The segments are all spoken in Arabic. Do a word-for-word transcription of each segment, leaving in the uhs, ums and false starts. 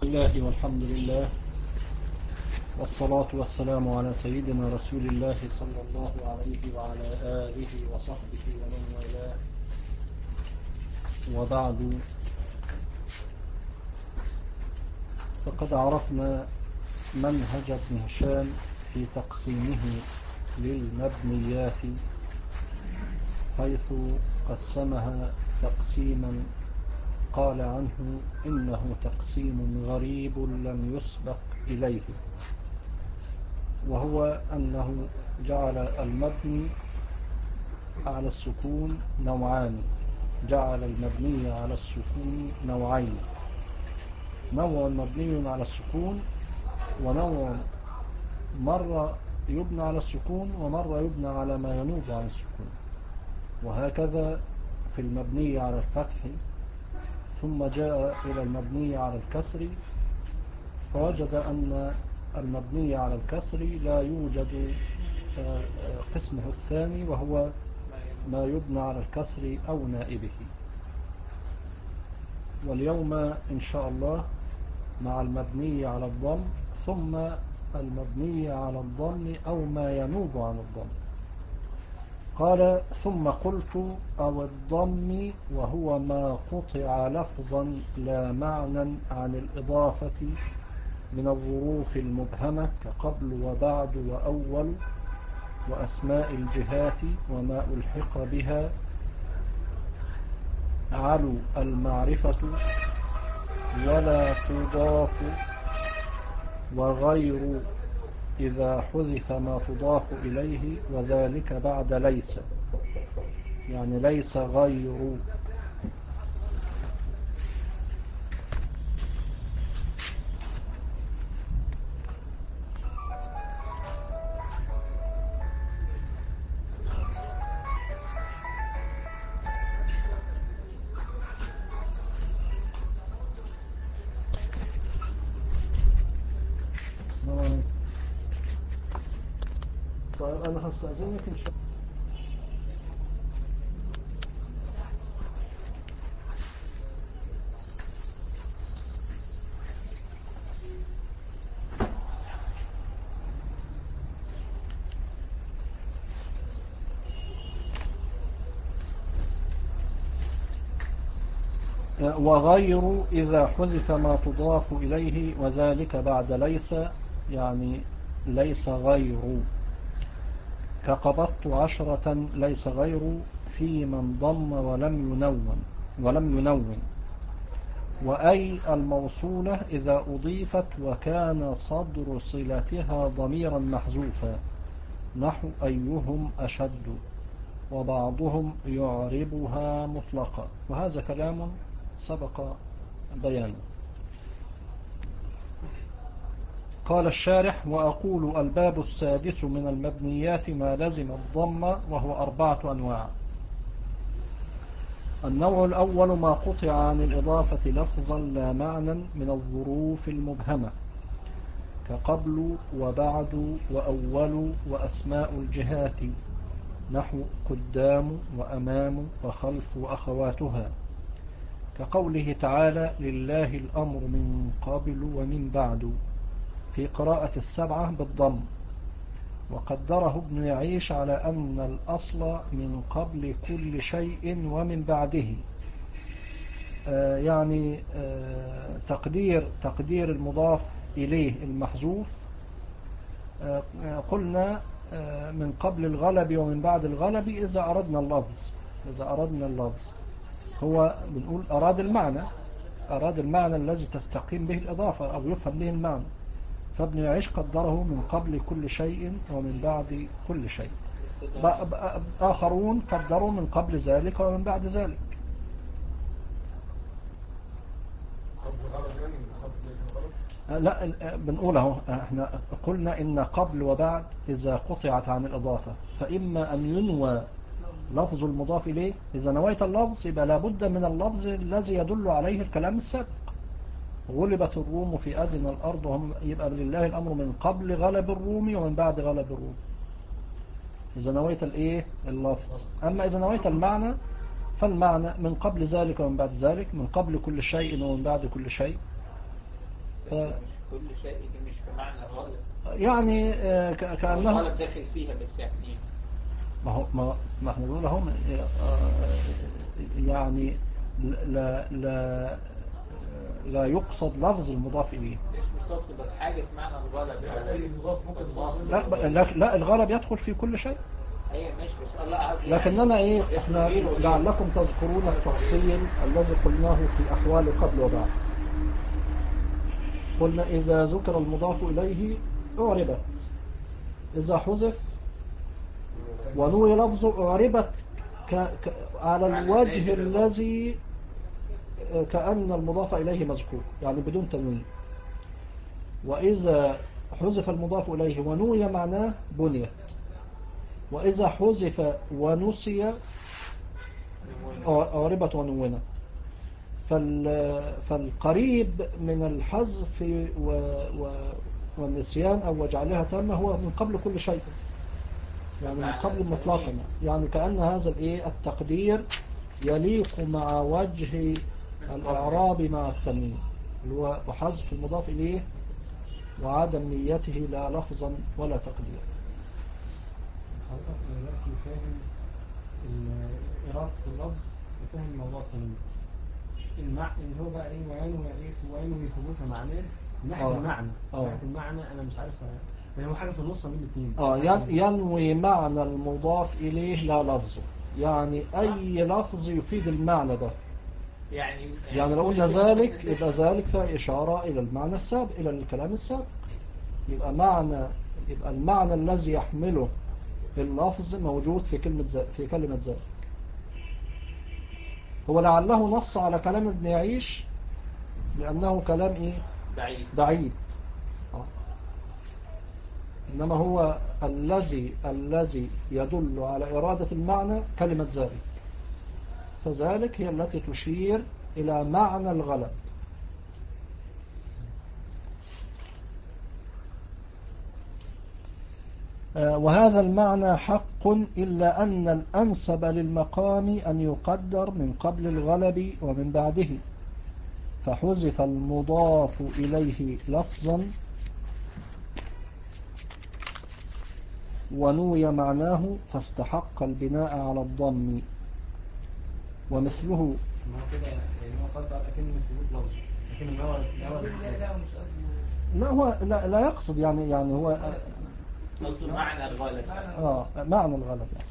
الله والحمد لله والصلاة والسلام على سيدنا رسول الله صلى الله عليه وعلى آله وصحبه ومن والاه، وبعد. فقد عرفنا منهج ابن هشام في تقسيمه للمبنيات، حيث قسمها تقسيما قال عنه إنه تقسيم غريب لم يسبق إليه، وهو أنه جعل المبني على السكون نوعان، جعل المبني على السكون نوعين: نوع مبني على السكون، ونوع مرة يبنى على السكون ومرة يبنى على ما ينوب عن السكون، وهكذا في المبني على الفتح، ثم جاء إلى المبني على الكسر فوجد أن المبني على الكسر لا يوجد قسمه الثاني، وهو ما يبنى على الكسر أو نائبه. واليوم إن شاء الله مع المبني على الضم، ثم المبني على الضم أو ما ينوب عن الضم. قال: ثم قلت أو الضم، وهو ما قطع لفظا لا معنى عن الإضافة من الظروف المبهمة كقبل وبعد وأول وأسماء الجهات وما ألحق بها، علو المعرفة ولا تضاف، وغير إذا حذف ما تضاف إليه، وذلك بعد ليس، يعني ليس غير. طيب أنا هستأذنك إن شاء الله. وغير إذا حذف ما تضاف إليه، وذلك بعد ليس، يعني ليس غير، كقبضت عشرة ليس غير في من ضم ولم ينون ولم ينون وأي الموصولة إذا أضيفت وكان صدر صلتها ضميرا محذوفا، نحو أيهم أشد، وبعضهم يعربها مطلقا. وهذا كلام سبق بيانه. قال الشارح: وأقول الباب السادس من المبنيات ما لزم الضم، وهو أربعة أنواع. النوع الأول ما قطع عن الإضافة لفظا لا معنى من الظروف المبهمة كقبل وبعد وأول وأسماء الجهات، نحو قدام وأمام وخلف وأخواتها، كقوله تعالى: لله الأمر من قبل ومن بعد، في قراءة السبعة بالضم. وقدره ابن يعيش على أن الأصل من قبل كل شيء ومن بعده، آه يعني آه تقدير تقدير المضاف إليه المحذوف. آه قلنا آه من قبل الغلب ومن بعد الغلب إذا أردنا اللفظ إذا أردنا اللفظ هو بنقول أراد المعنى أراد المعنى الذي تستقيم به الإضافة أو يفهم به المعنى، فابن يعيش قدره من قبل كل شيء ومن بعد كل شيء. آخرون قدروا من قبل ذلك ومن بعد ذلك. لا، بنقوله احنا قلنا إن قبل وبعد إذا قطعت عن الإضافة فإما أن ينوى لفظ المضاف إليه. إذا نويت اللفظ يبقى لابد من اللفظ الذي يدل عليه الكلام السابق. غلبت الروم في أدنى الأرض وهم، يبقى لله الأمر من قبل غلب الروم ومن بعد غلب الروم، إذا نويت الإيه اللفظ. أما إذا نويت المعنى فالمعنى من قبل ذلك ومن بعد ذلك، من قبل كل شيء ومن بعد كل شيء. مش كل شيء دي مش في معنى الغالب يعني آه كأنه الغالب داخل فيها بس يعني ما هو ما ما احنا بنقول اهو يعني لا لا لا يقصد لفظ المضاف اليه. مش تقصد حاجه في معنى الغالب اي مضاف ممكن لا لا الغالب يدخل في كل شيء. ايوه ماشي بس الله لكننا ايه احنا لعلكم تذكرون التفصيل الذي قلناه في احوال قبل وبعد. قلنا اذا ذكر المضاف اليه اعربت، اذا حذف ونوي لفظه اعربت ك... ك... على الوجه الذي كأن المضاف إليه مذكور يعني بدون تنوين. وإذا حذف المضاف إليه ونوي معناه بنيت، وإذا حذف ونسي أعربت ونونت. فالقريب من الحذف و... و... والنسيان أو وجعلها تامة هو من قبل كل شيء، يعني من قبل مطلقا، يعني كأن هذا الإيه التقدير يليق مع وجه الإعراب مع التنوين اللي هو وحذف المضاف إليه وعدم نيته لا لفظا ولا تقدير. حضرتك دلوقتي فاهم إرادة اللفظ وفاهم موضوع التنوين المعنى اللي هو بقى إيه وعينه إيه وعينه يثبتها معناه من ناحية المعنى من ناحية المعنى أنا مش عارف يعني هو حاجة في النص بين الاثنين. اه ينوي معنى المضاف إليه لا لفظه، يعني أي لفظ يفيد المعنى ده. يعني يعني لو قلنا ذلك يبقى ذلك فيها إشارة إلى المعنى السابق إلى الكلام السابق، يبقى معنى يبقى المعنى الذي يحمله اللفظ موجود في كلمة ذلك في كلمة ذلك. هو لعله نص على كلام ابن يعيش لأنه كلام إيه بعيد بعيد آه. إنما هو الذي الذي يدل على إرادة المعنى كلمة ذلك، فذلك هي التي تشير إلى معنى الغلب. وهذا المعنى حق إلا أن الأنسب للمقام أن يقدر من قبل الغلب ومن بعده، فحذف المضاف إليه لفظا ونوي معناه فاستحق البناء على الضم. ومثله ما كده يعني هو قدر أكن ثبوت لفظي لكن هو لا هو لا, لا يقصد يعني يعني هو معنى الغلب اه معنى الغلب يعني.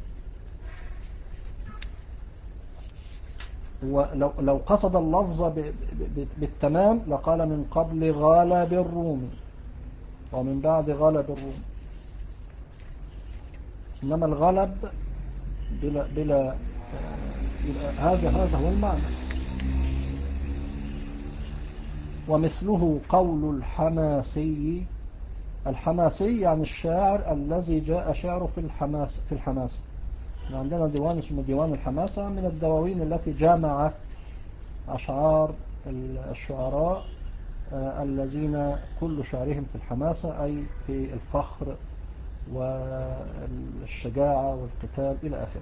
ولو لو قصد اللفظ بالتمام لقال من قبل غلب الروم ومن بعد غلب الروم، إنما الغلب بلا بلا هذا هذا هو المعنى. ومثله قول الحماسي، الحماسي يعني الشاعر الذي جاء شعره في الحماس في الحماسة. عندنا ديوان اسمه ديوان الحماسة من الدواوين التي جمعت أشعار الشعراء الذين كل شعرهم في الحماسة أي في الفخر والشجاعة والقتال إلى آخره.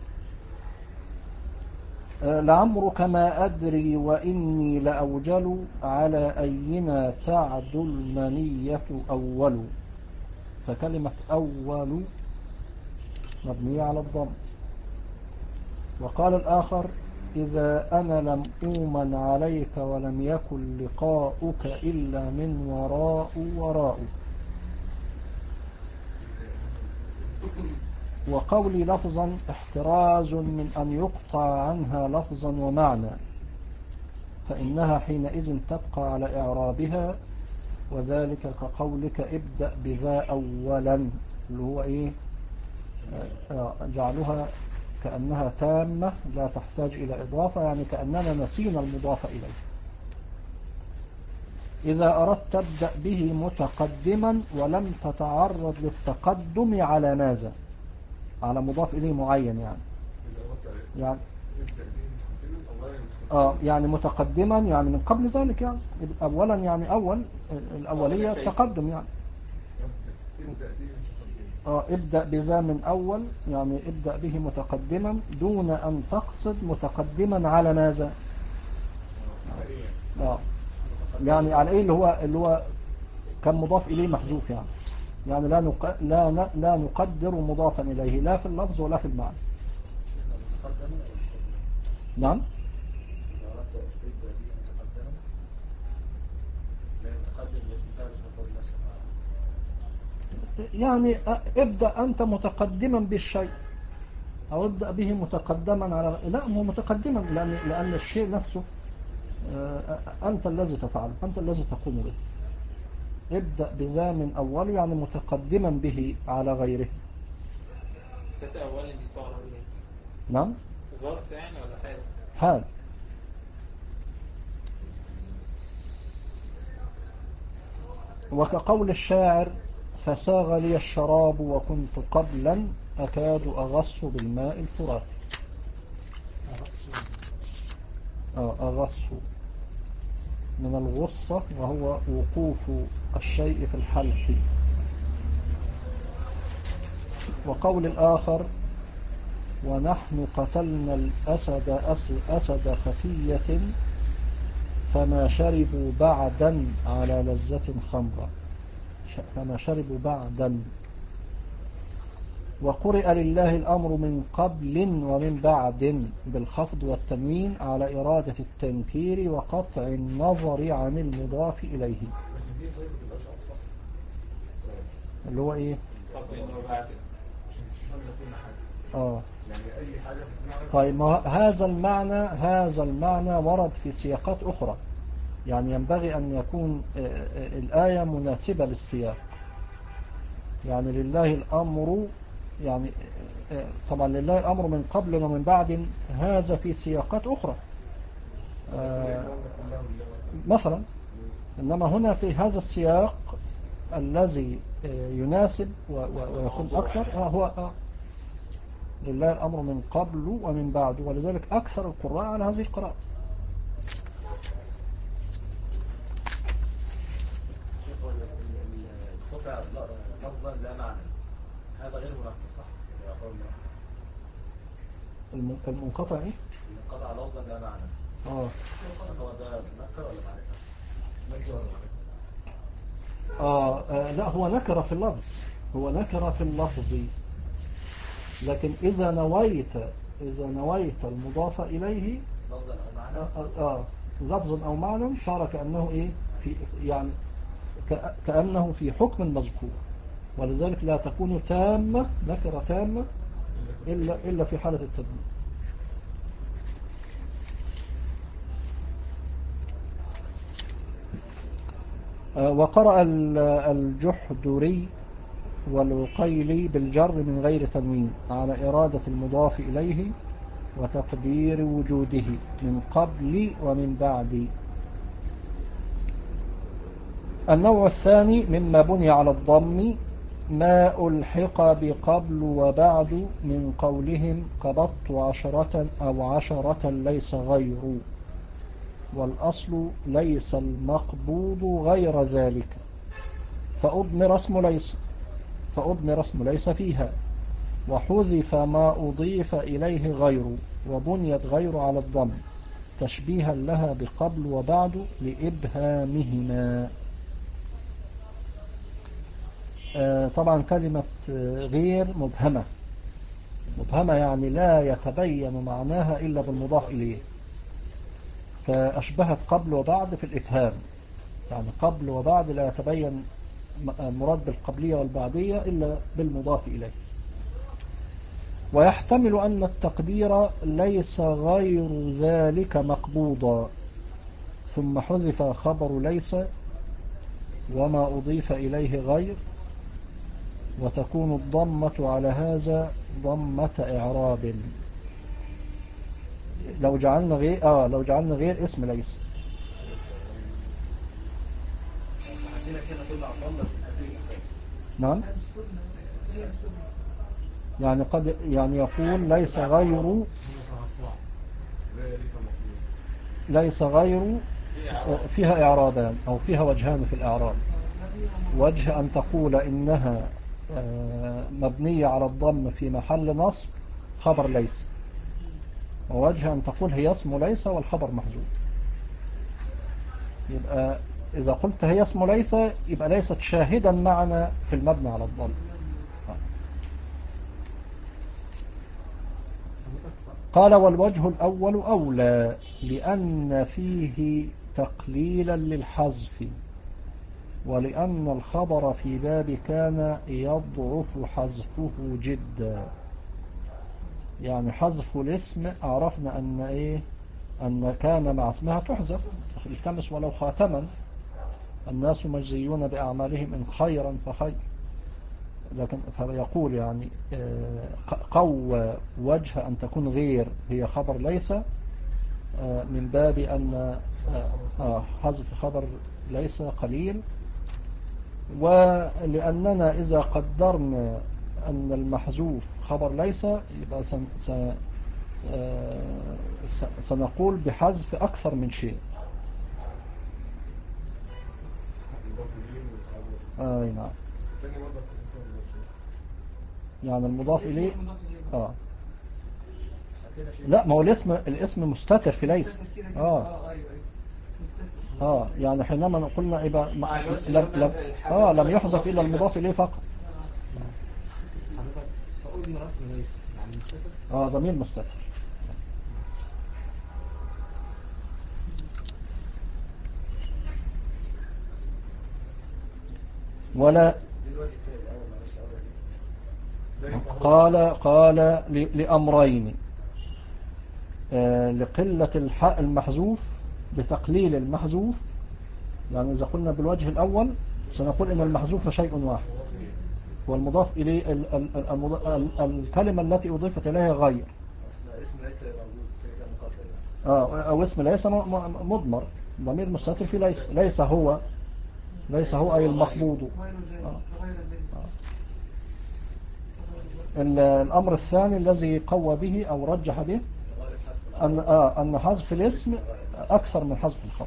لعمرك ما أدري وإني لأوجل على أينا تعد المنية أول، فكلمة أول مبنية على الضم. وقال الآخر إذا أنا لم أومن عليك ولم يكن لقاؤك إلا من وراء وراء. وقولي لفظا احتراز من أن يقطع عنها لفظا ومعنى، فإنها حينئذ تبقى على إعرابها، وذلك كقولك ابدأ بذا أولا اللي هو إيه جعلها كأنها تامة لا تحتاج إلى إضافة، يعني كأننا نسينا المضاف إليه. إذا أردت تبدأ به متقدما ولم تتعرض للتقدم على ماذا؟ على مضاف إليه معين يعني يعني آه يعني متقدما يعني من قبل ذلك يعني أولا يعني أول الأولية التقدم يعني آه ابدأ بذا من أول يعني ابدأ به متقدما دون أن تقصد متقدما على ماذا؟ آه يعني على ايه اللي هو اللي هو كان مضاف اليه محذوف يعني يعني لا نق... لا ن... لا نقدر مضافا اليه لا في اللفظ ولا في المعنى. نعم يعني ابدأ أنت متقدما بالشيء أو ابدأ به متقدما على لا هو متقدما لأن لأن الشيء نفسه أنت الذي تفعله أنت الذي تقوم به. ابدأ بذا من أول يعني متقدما به على غيره. ستة أولا دي تعرف إيه؟ نعم ظرف يعني ولا حال؟ حال. وكقول الشاعر فساغ لي الشراب وكنت قبلا أكاد أغص بالماء الفرات. أغص من الغصة وهو وقوف الشيء في الحلق. وقول الآخر ونحن قتلنا الأسد أسد خفية فما شربوا بعدا على لذة خمرة فما شربوا بعدا. وقرئ لله الأمر من قبل ومن بعد بالخفض والتنوين على إرادة التنكير وقطع النظر عن المضاف إليه. اللي هو إيه؟ قبل وبعد. آه. طيب هذا المعنى هذا المعنى ورد في سياقات أخرى يعني ينبغي أن يكون الآية مناسبة للسياق. يعني لله الأمر يعني طبعا لله الأمر من قبل ومن بعد هذا في سياقات أخرى مثلا. إنما هنا في هذا السياق الذي يناسب ويكون أكثر هو لله الأمر من قبل ومن بعد ولذلك أكثر القراء على هذه القراءة. القطع لفظا لا معنى هذا غير مركب صح؟ المنقطع ايه؟ المنقطع لفظا لا معنى. اه هو ده نكر ولا معرفة؟ نكر ولا معرفة؟ آه, اه لا هو نكر في اللفظ هو نكر في اللفظ لكن إذا نويت إذا نويت المضاف إليه لفظا أو معنى آه, آه لفظا أو معنى صار كأنه إيه في يعني كأنه في حكم مذكور ولذلك لا تكون تامة نكرة تامة إلا, إلا في حالة التدمير. وقرأ الجحدري والعقيلي بالجر من غير تنوين على إرادة المضاف إليه وتقدير وجوده من قبل ومن بعد. النوع الثاني مما بني على الضم ما ألحق بقبل وبعد من قولهم قبضت عشرة أو عشرة ليس غير والأصل ليس المقبوض غير ذلك فأضمر اسم ليس فأضمر اسم ليس فيها وحذف ما أضيف إليه غير وبنيت غير على الضم تشبيها لها بقبل وبعد لإبهامهما. آه طبعا كلمة غير مبهمة مبهمة يعني لا يتبين معناها إلا بالمضاف إليه فأشبهت قبل وبعد في الإبهام يعني قبل وبعد لا يتبين مراد بالقبلية والبعدية إلا بالمضاف إليه. ويحتمل أن التقدير ليس غير ذلك مقبوضا ثم حذف خبر ليس وما أضيف إليه غير وتكون الضمة على هذا ضمة إعراب لو جعلنا غير آه لو جعلنا غير اسم ليس. نعم يعني قد يعني يقول ليس غير ليس غير فيها إعرابان أو فيها وجهان في الإعراب. وجه أن تقول إنها مبنية على الضم في محل نصب خبر ليس ووجه أن تقول هي اسم ليس والخبر محذوف. يبقى إذا قلت هي اسم ليس يبقى ليست شاهدا معنا في المبنى على الضم. قال والوجه الأول أولى لأن فيه تقليلا للحذف ولأن الخبر في باب كان يضعف حذفه جدا. يعني حذف الاسم عرفنا أن إيه أن كان مع اسمها تحذف التمس ولو خاتما الناس مجزيون بأعمالهم إن خيرا فخير. لكن فيقول يعني قوى وجه أن تكون غير هي خبر ليس من باب أن حذف خبر ليس قليل. ولأننا إذا قدرنا أن المحذوف خبر ليس يبقى سنقول بحذف أكثر من شيء. آه نعم. يعني المضاف إليه آه لا ما هو الاسم الاسم مستتر في ليس آه آه يعني حينما قلنا يبقى لم لم آه لم يحذف إلا المضاف إليه فقط. حضرتك فقلنا رسم ليس يعني مستتر. آه ضمير مستتر. ولا قال قال لأمرين آه لقلة الحاء المحذوف بتقليل المحذوف. يعني إذا قلنا بالوجه الأول سنقول إن المحذوف شيء واحد والمضاف إليه ال ال ال ال الكلمة التي أضيفت إليها غير اسم ليس موجود كده مقدر آه أو اسم ليس مضمر ضمير مستتر في ليس ليس هو ليس هو أي المقبوض. آه. آه. الأمر الثاني الذي قوى به أو رجح به أن آه أن حذف الاسم أكثر من حذف الخبر.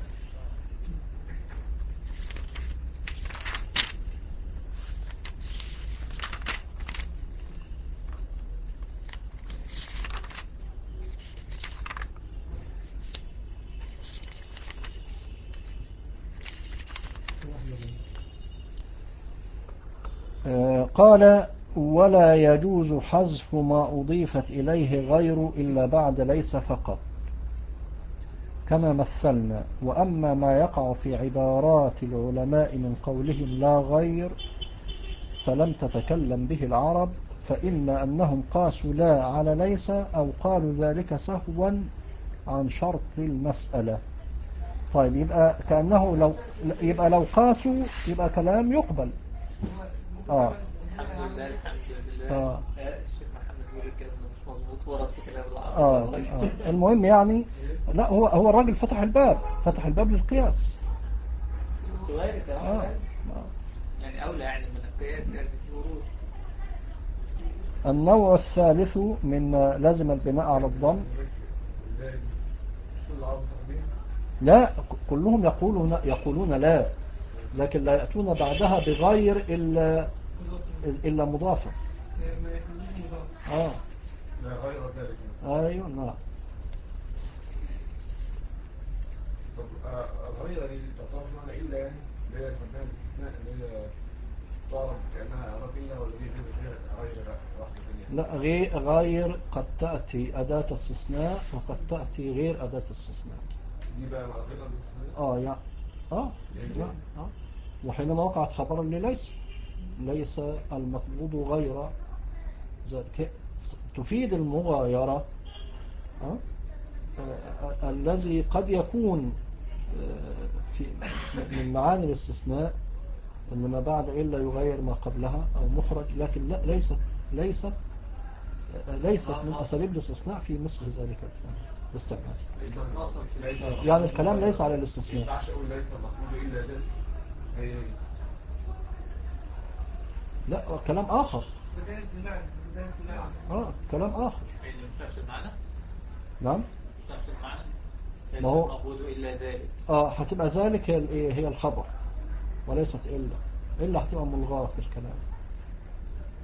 قال ولا يجوز حذف ما أضيفت إليه غير إلا بعد ليس فقط كما مثلنا. وأما ما يقع في عبارات العلماء من قولهم لا غير فلم تتكلم به العرب فإما أنهم قاسوا لا على ليس أو قالوا ذلك سهوا عن شرط المسألة. طيب يبقى كأنه لو يبقى لو قاسوا يبقى كلام يقبل. آه. الحمد لله الحمد لله. آه. الشيخ محمد بيقول الكلام مش مظبوط ورد في كلام العرب. آه. آه. المهم يعني لا هو هو الراجل فتح الباب فتح الباب للقياس. وارد آه. آه. يعني أولى يعني من القياس يعني في ورود. النوع الثالث من لازم البناء على الضم. لا كلهم يقولون يقولون لا لكن لا يأتون بعدها بغير إلا إلا مضافة. آه. لا غير ذلك. أيوة نعم. طب الغيرة دي تعتبر معنى إلا يعني اللي هي المبنية الاستثناء اللي هي تعرف كأنها إعراب إلا ولا دي غير غير غير واحدة ثانية؟ لا غير غير قد تأتي أداة استثناء وقد تأتي غير أداة استثناء. دي بقى مع غير الاستثناء؟ آه يعني آه يعني آه وحينما وقعت خبرا لليس ليس المطلوب غير ذلك تفيد المغايرة. آه؟ آه الذي قد يكون آه في من معاني الاستثناء أن ما بعد إلا يغير ما قبلها أو مخرج لكن لا ليست ليست ليست من أساليب الاستثناء في مثل ذلك الاستعمال. يعني الكلام ليس على الاستثناء. ما ينفعش أقول ليس مطلوب إلا ذلك. هي لا كلام آخر. آه كلام آخر. مش نفس المعنى؟ نعم. مش نفس المعنى؟ ليس ما هو الموجود إلا ذلك. آه هتبقى ذلك هي هي الخبر وليست إلا إلا هتبقى ملغاة في الكلام.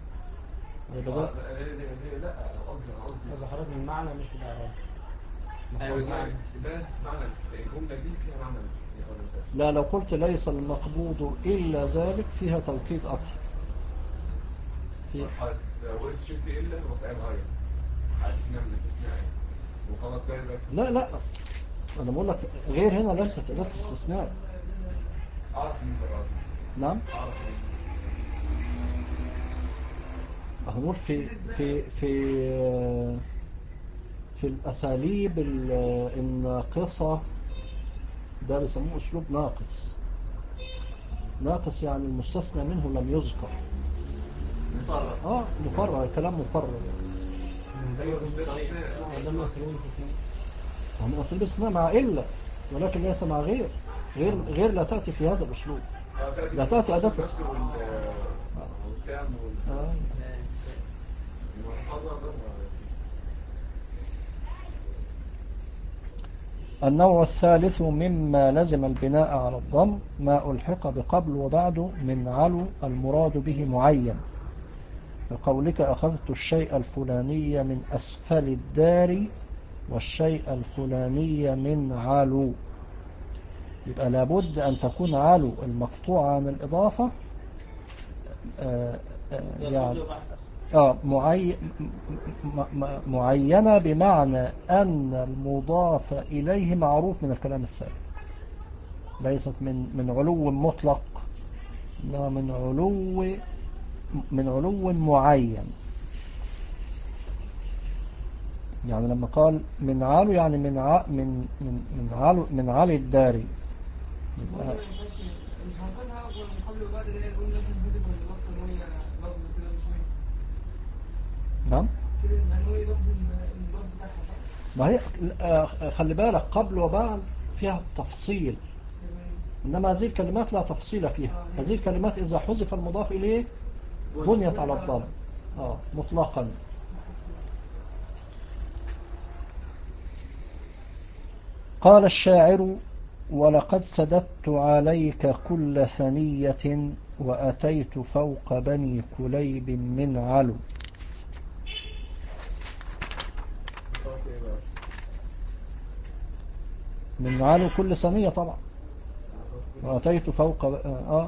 لا لا قصدي قصدي إذا خرج من معنى مش بالإعراب. أيوة ده المعنى. ده معنى الاستثناء. الجملة دي فيها معنى الاستثناء ولا ما فيهاش؟ لا، لو قلت ليس المقبوض إلا ذلك فيها توكيد أكثر. في حضرتك لو قلت شلت إلا يبقى قايل غير على أساس إنها من الاستثناء يعني وخلاص ده بس. لا لا، أنا بقول لك غير هنا ليست أداة استثناء. أعرف مين ده راضي. نعم، أعرف مين. هنقول في في في في الأساليب الناقصة ده بيسموه أسلوب ناقص. ناقص يعني المستثنى منه لم يذكر. مفرغ. اه مفرغ، كلام مفرغ. أيوة بس ده طيب. استثناء. ده من أساليب الاستثناء. هم أساليب الاستثناء مع إلا، ولكن ليس مع غير. غير غير لا تأتي في هذا الأسلوب. لا تأتي أداة بس والتام وال آه. المحفظة ده النوع الثالث مما لزم البناء على الضم ما ألحق بقبل وبعد من علو المراد به معين، كقولك أخذت الشيء الفلاني من أسفل الدار والشيء الفلاني من علو. يبقى لابد أن تكون علو المقطوعة عن الإضافة آه آه يعني آه معي معينة، بمعنى أن المضاف إليه معروف من الكلام السابق، ليست من من علو مطلق، إنما من علو من علو معين. يعني لما قال من علو يعني من ع... من من من علو من علي الداري. يبقى مش هنقذها ولا قبل وبعد اللي هي نقول لازم نحذف ولا نبطل وهي لفظ كده مش مهم. نعم كده هنقول لفظ النظام بتاعها صح؟ ما هي آه، خلي بالك قبل وبعد فيها تفصيل، إنما هذه الكلمات لا تفصيل فيها. هذه الكلمات إذا حذف المضاف إليه بنيت على الضم آه مطلقا. قال الشاعر ولقد سددت عليك كل ثنية وأتيت فوق بني كليب من علو. من علو كل ثنية طبعا، وأتيت فوق آه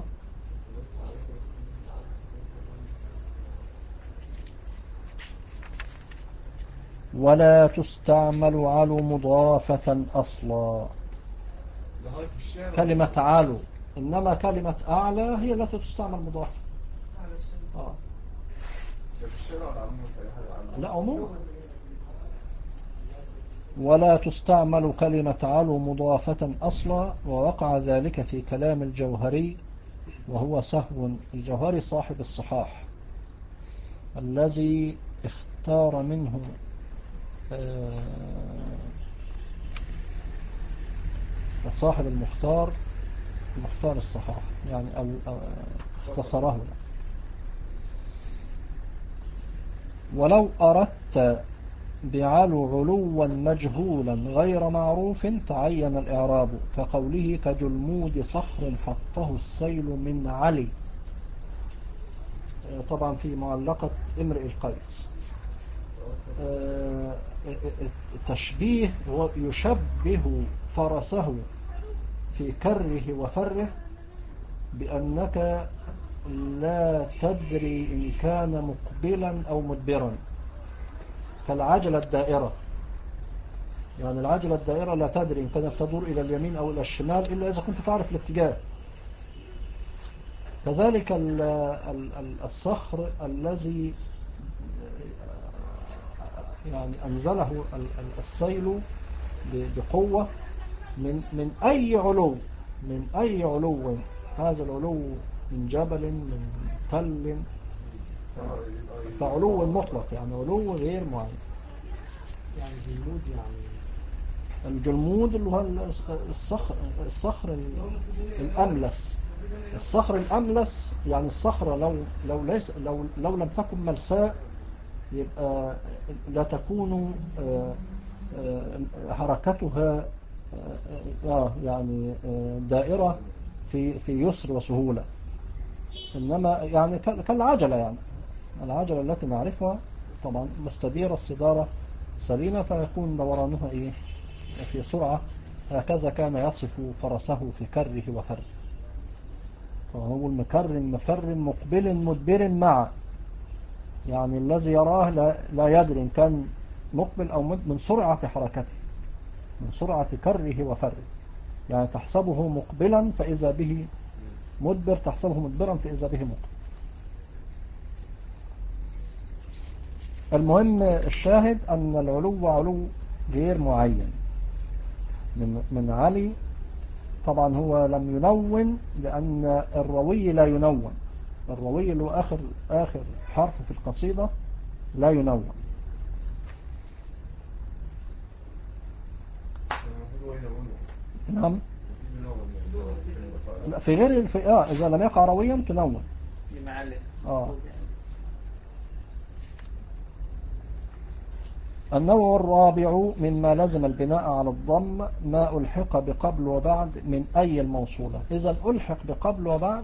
ولا تستعمل علو مضافة أصلا. كلمة علو، إنما كلمة أعلى هي التي تستعمل مضافة. آه. لا عموما. ولا تستعمل كلمة علو مضافة أصلا، ووقع ذلك في كلام الجوهري وهو سهو. الجوهري صاحب الصحاح الذي اختار منه صاحب المختار مختار الصحاح يعني أو اختصره. ولو أردت بعلو علوا مجهولا غير معروف تعين الإعراب، كقوله كجلمود صخر حطه السيل من علي. طبعا في معلقة امرئ القيس. التشبيه هو يشبه فرسه في كره وفره بأنك لا تدري إن كان مقبلا أو مدبرا، كالعجلة الدائرة. يعني العجلة الدائرة لا تدري إن كانت تدور إلى اليمين أو إلى الشمال إلا إذا كنت تعرف الاتجاه. كذلك الصخر الذي يعني أنزله السيل بقوة من من أي علو من أي علو، هذا العلو من جبل من تل، فعلو مطلق يعني علو غير معين. يعني جلود يعني الجلمود اللي هو الصخر الصخر الأملس. الصخر الأملس يعني الصخرة لو لو ليس لو لو لم تكن ملساء يبقى لا تكون حركتها يعني دائرة في في يسر وسهولة، إنما يعني كالعجلة. يعني العجلة التي نعرفها طبعا مستديرة الصدارة سليمة، فيكون دورانها إيه في سرعة، هكذا كان يصف فرسه في كره وفر. فهو المكر مفر مقبل مدبر مع، يعني الذي يراه لا, لا يدري إن كان مقبل أو مد من سرعة حركته، من سرعة كره وفر. يعني تحسبه مقبلا فإذا به مدبر، تحسبه مدبرا فإذا به مقبل. المهم الشاهد أن العلو علو غير معين من, من علي. طبعا هو لم ينون لأن الروي لا ينون، الروي اللي هو آخر, آخر حرف في القصيدة لا ينون. نعم. لا في غير في آه إذا لم يقع رويا تنون. آه. النوع الرابع مما لزم البناء على الضم ما ألحق بقبل وبعد من أي الموصولة. إذا ألحق بقبل وبعد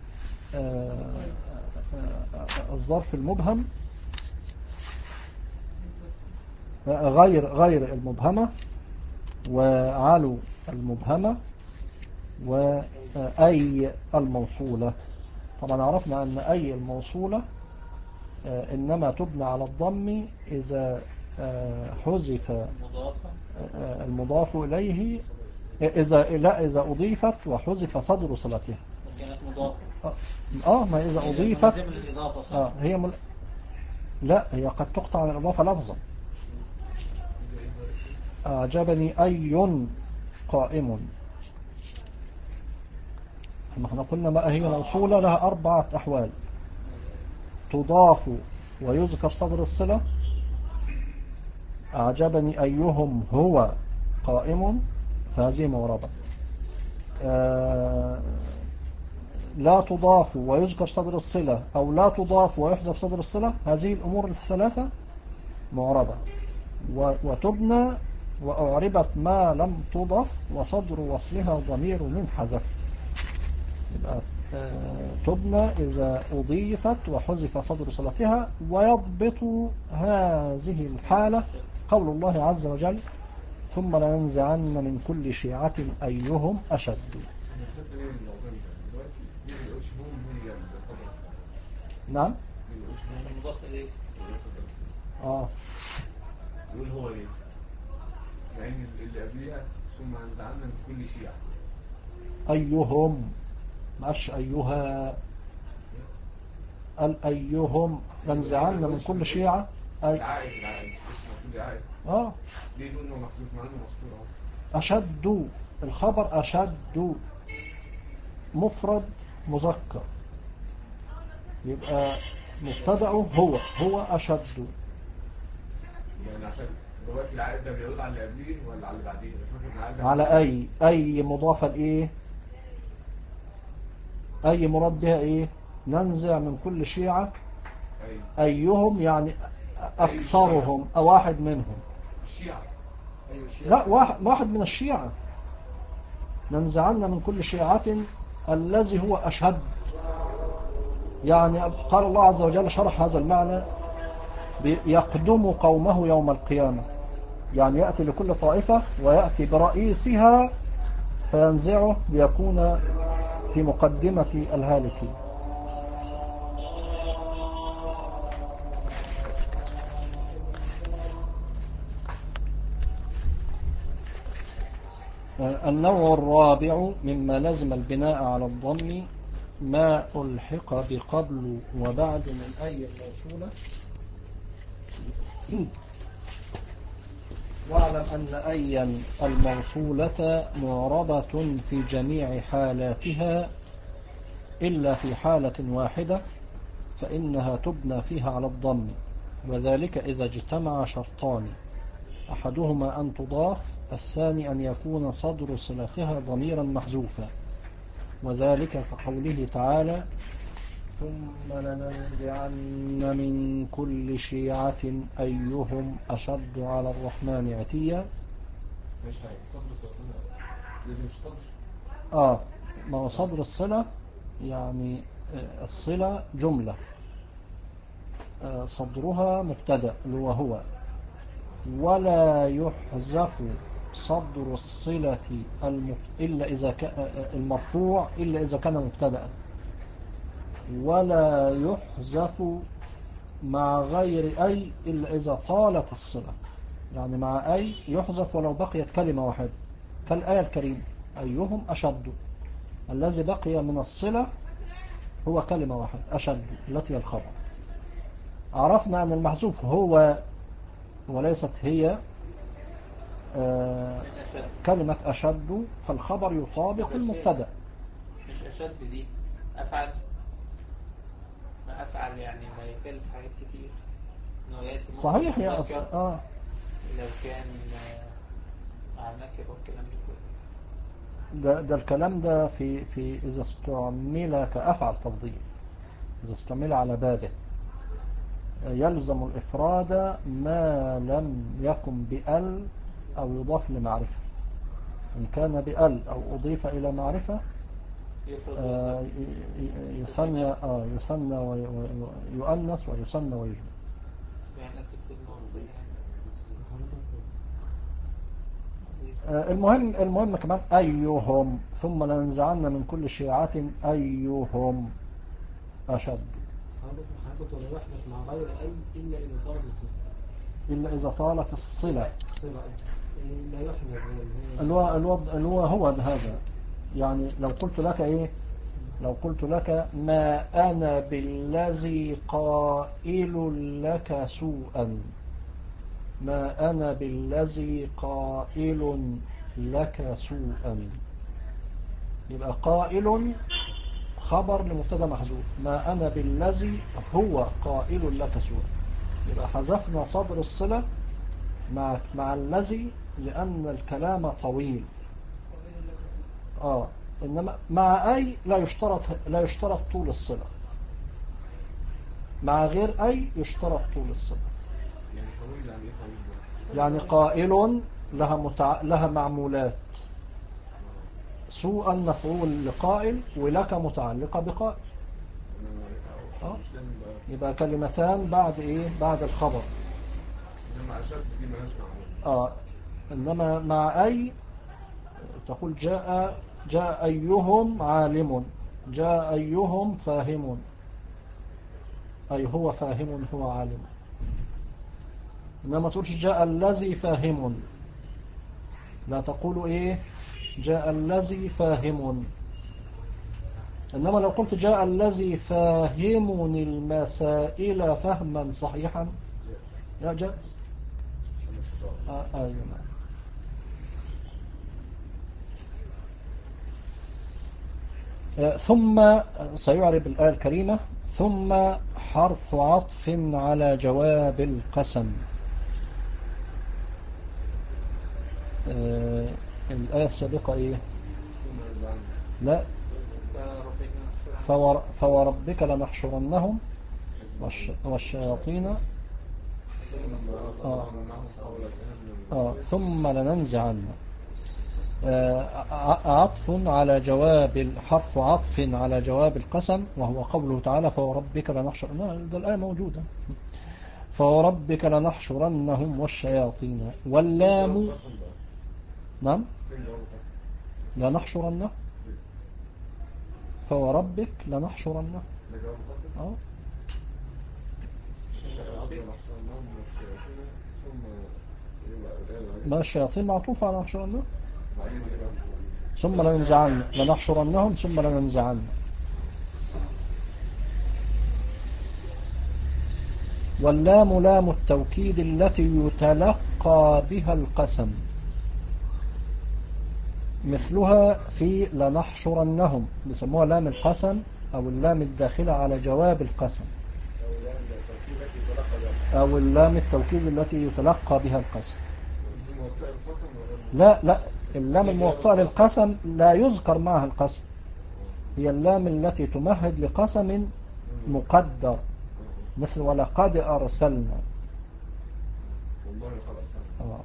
الظرف المبهم غير غير المبهمة، وعلو المبهمة، وأي الموصولة. طبعا عرفنا أن أي الموصولة إنما تبنى على الضم إذا حذف المضاف إليه، إذا لا إذا أضيفت وحذف صدر صلتها. كانت مضافة. آه ما إذا أضيفت آه هي مل... لا هي قد تقطع عن الإضافة لفظا. أعجبني أي قائم. احنا قلنا ما هي موصولة لها أربعة أحوال: تضاف ويذكر صدر الصلة، أعجبني أيهم هو قائم، فهذه موربة. آه لا تضاف ويذكر صدر الصلة، أو لا تضاف ويحذف صدر الصلة، هذه الأمور الثلاثة معربة. وتبنى وأعربت ما لم تضف وصدر وصلها ضمير انحذف. يبقى تبنى إذا أضيفت وحذف صدر صلتها. ويضبط هذه الحالة قول الله عز وجل: ثم لننزعن من كل شيعة أيهم أشد. نعم. اه يقول هو ليه يعني اللي قبلها ثم نزعنا من كل شيعة أيهم، مش أيها، الأيهم ننزعن من كل شيعة. أي العائد العائد اسمه كل عائد. اه ليه نقول انه محذوف مع انه مذكور اهو؟ أشد الخبر أشد مفرد مذكر، يبقى مبتدأه هو هو أشد. يعني عشان دلوقتي العائد ده بيعود على اللي قبليه ولا على اللي بعديه؟ على أي أي مضافة لإيه؟ أي مراد بها إيه؟ ننزع من كل شيعة أي. أيهم يعني أكثرهم أو واحد منهم. الشيعة. لا واحد, واحد من الشيعة. ننزعنا من كل شيعة الذي هو أشد. يعني قال الله عز وجل شرح هذا المعنى: يقدم قومه يوم القيامة، يعني يأتي لكل طائفة ويأتي برئيسها فينزعه ليكون في مقدمة الهالكين. النوع الرابع مما لزم البناء على الضم ما ألحق بقبل وبعد من أي الموصولة. واعلم أن أي الموصولة معربة في جميع حالاتها إلا في حالة واحدة فإنها تبنى فيها على الضم، وذلك إذا اجتمع شرطان: أحدهما أن تضاف، الثاني أن يكون صدر صلتها ضميرا محذوفا، وذلك كقوله تعالى: ثم لننزعن من كل شيعة أيهم أشد على الرحمن عتيا. مش هاي صدر صدر لازم صدر. آه ما هو صدر الصلة يعني الصلة جملة صدرها مبتدأ اللي هو هو، ولا يحذف صدر الصلة المف... إلا إذا كان المرفوع إلا إذا كان مبتدأ، ولا يحذف مع غير أي إلا إذا طالت الصلة. يعني مع أي يحذف ولو بقيت كلمة واحدة، كالآية الكريمة أيهم أشد، الذي بقي من الصلة هو كلمة واحدة أشد التي هي الخبر. عرفنا أن المحذوف هو وليست هي آه كلمة أشد، فالخبر يطابق المبتدأ. مش أشد دي أفعل، ما أفعل يعني ما يخالف حاجات كتير. صحيح يا أصل آه. لو كان مع نكر والكلام ده كله، ده, ده الكلام ده في في إذا استعمل كأفعل تفضيل، إذا استعمل على بابه يلزم الإفراد ما لم يكن بأل أو يضاف لمعرفة. إن كان بأل أو أضيف إلى معرفة آه يثنى آه يثنى ويؤنث ويثنى ويجمع. آه المهم المهم كمان أيهم، ثم لننزعن من كل شيعة أيهم أشد. حركة ولا يحدث مع غير أي إلا إذا طالت الصلة. إلا إذا طالت الصلة. لا يحدث الو... الوضع الو... هو هذا. يعني لو قلت لك إيه، لو قلت لك ما أنا بالذي قائل لك سوءا، ما أنا بالذي قائل لك سوءا، يبقى قائل خبر لمبتدا محذوف، ما أنا بالذي هو قائل لك سوءا، يبقى حذفنا صدر الصلة مع مع الذي لأن الكلام طويل. آه إنما مع أي لا يشترط لا يشترط طول الصلة، مع غير أي يشترط طول الصلة. يعني طويل يعني ايه طويل؟ يعني قائل لها متع... لها معمولات، سوءا مفعول لقائل ولك متعلقة بقائل. آه. يبقى كلمتان بعد إيه بعد الخبر. إنما أشد دي مالهاش معمول. آه إنما مع أي تقول جاء جاء أيهم عالم، جاء أيهم فاهم، أي هو فاهم هو عالم. إنما تقولش جاء الذي فاهم، لا تقول إيه جاء الذي فاهم. إنما لو قلت جاء الذي فاهمني المسائل فهما صحيحا يا جائز. آه أيوة. آه ثم سيعرب الآية الكريمة ثم حرف عطف على جواب القسم. آه الآية السابقة إيه؟ لا فور فوربك لنحشرنهم والش والشياطين آه. آه. ثم لننزعن. آه. عطف على جواب حرف عطف على جواب القسم، وهو قوله تعالى فوربك لنحشرنهم. ده الآية موجودة فوربك لنحشرنهم والشياطين. واللام نعم لنحشرنهم فوربك لنحشرنهم. اه ما الشياطين معطوفة على نحشرنهم ثم لننزعن لنحشرنهم ثم لننزعن. واللام لام التوكيد التي يتلقى بها القسم، مثلها في لنحشرنهم بيسموها لام القسم أو اللام الداخلة على جواب القسم، أو اللام التوكيد التي يتلقى بها القسم. لا لا اللام الموطأة للقسم لا يذكر معها القسم، هي اللام التي تمهد لقسم مقدر مثل ولقد أرسلنا. آه.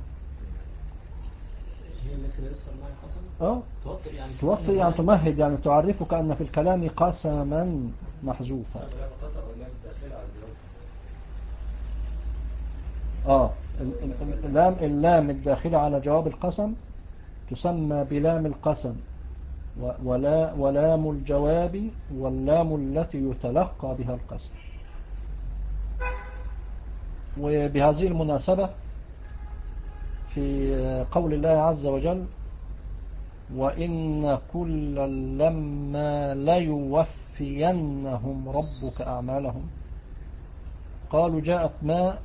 هي التي لا يذكر معها القسم. اه توطئ يعني توطئ يعني تمهد، يعني تعرفك أن في الكلام قسما محذوفا. اه اللام اللام الداخلة على جواب القسم تسمى بلام القسم، ولا ولام الجواب واللام التي يتلقى بها القسم. وبهذه المناسبة في قول الله عز وجل وإن كل لما ليوفينهم ربك أعمالهم، قالوا جاءت ما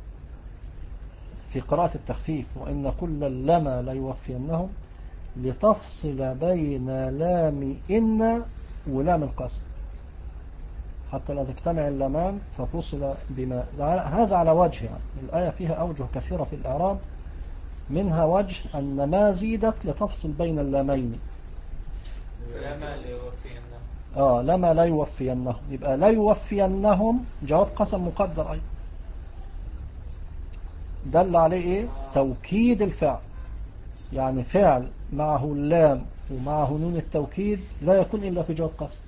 في قراءة التخفيف وإن كل لما ليوفينهم لتفصل بين لام إن ولام القسم حتى لا تجتمع اللمان ففصل بما. هذا على وجه يعني الآية فيها أوجه كثيرة في الإعراب، منها وجه أن ما زيدت لتفصل بين اللامين. لما ليوفينهم آه لما لا يوفينهم، يبقى لا يوفينهم جواب قسم مقدر أي دل عليه إيه؟ توكيد الفعل، يعني فعل معه اللام ومعه نون التوكيد لا يكون إلا في جواب قسم.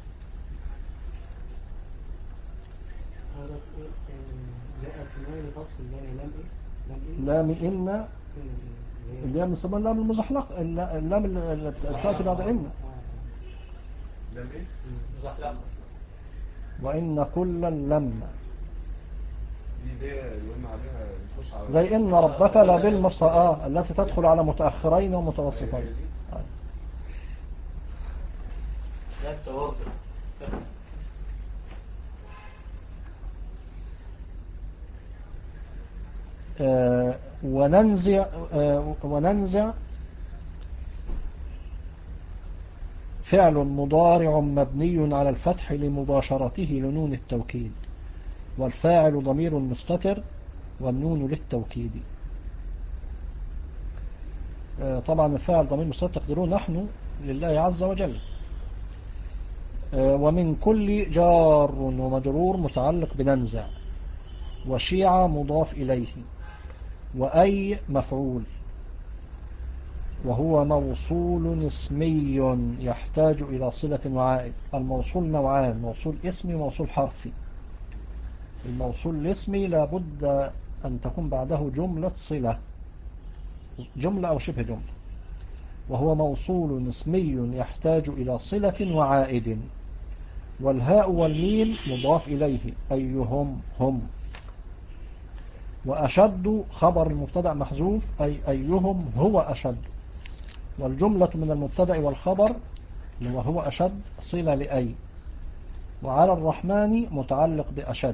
هذا جاءت ما لتفصل بين لام إيه؟ لام إن اللام يسمى اللام المزحلق، اللام اللي بتأتي بعد إن. لام ايه؟ زحلقة. وإن كل لما دي دي اللي قلنا عليها نخش على زي إن ربك لبالمرصاد التي تدخل على متأخرين ومتوسطين. لا التوابع. آه وننزع آه وننزع فعل مضارع مبني على الفتح لمباشرته لنون التوكيد، والفاعل ضمير مستتر والنون للتوكيد. آه طبعا الفاعل ضمير مستتر تقدرون نحن لله عز وجل. آه ومن كل جار ومجرور متعلق بننزع، وشيعة مضاف إليه، وأي مفعول، وهو موصول اسمي يحتاج إلى صلة وعائد. الموصول نوعان، موصول اسمي وموصول حرفي. الموصول الاسمي لابد أن تكون بعده جملة صلة، جملة أو شبه جملة، وهو موصول اسمي يحتاج إلى صلة وعائد. والهاء والميم مضاف إليه أيهم هم. وأشد خبر المبتدأ محذوف أي أيهم هو أشد، والجملة من المبتدأ والخبر وهو أشد صلة لأي. وعلى الرحمن متعلق بأشد.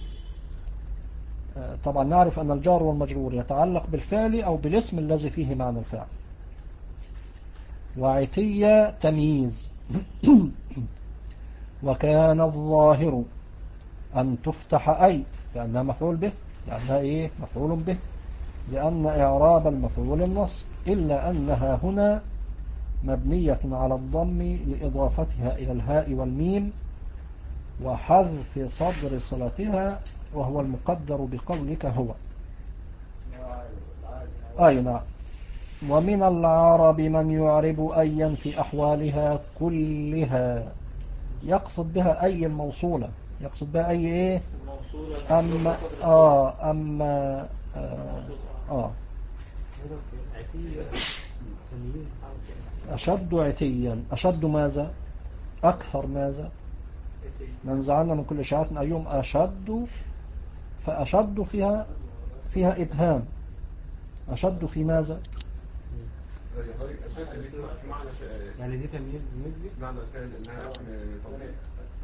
طبعا نعرف أن الجار والمجرور يتعلق بالفعل أو بالاسم الذي فيه معنى الفعل. وعتية تمييز. وكان الظاهر أن تفتح أي لأنها مفعول به، لأنها إيه مفعول به، لأن إعراب المفعول النص، إلا أنها هنا مبنية على الضم لإضافتها إلى الهاء والميم وحذف صدر صلتها، وهو المقدر بقولك هو. أي نعم. ومن العرب من يعرب أيا في أحوالها كلها، يقصد بها أي الموصولة، يقصد بها أي إيه أما آه أما آه, آه أشد عتيا. أشد ماذا؟ أكثر ماذا؟ ننزعنا من كل شعات أيهم أشد، فأشد فيها فيها إبهام. أشد في ماذا؟ يعني دي تمييز نسبي معنى الفعل انها اسم تطبيق.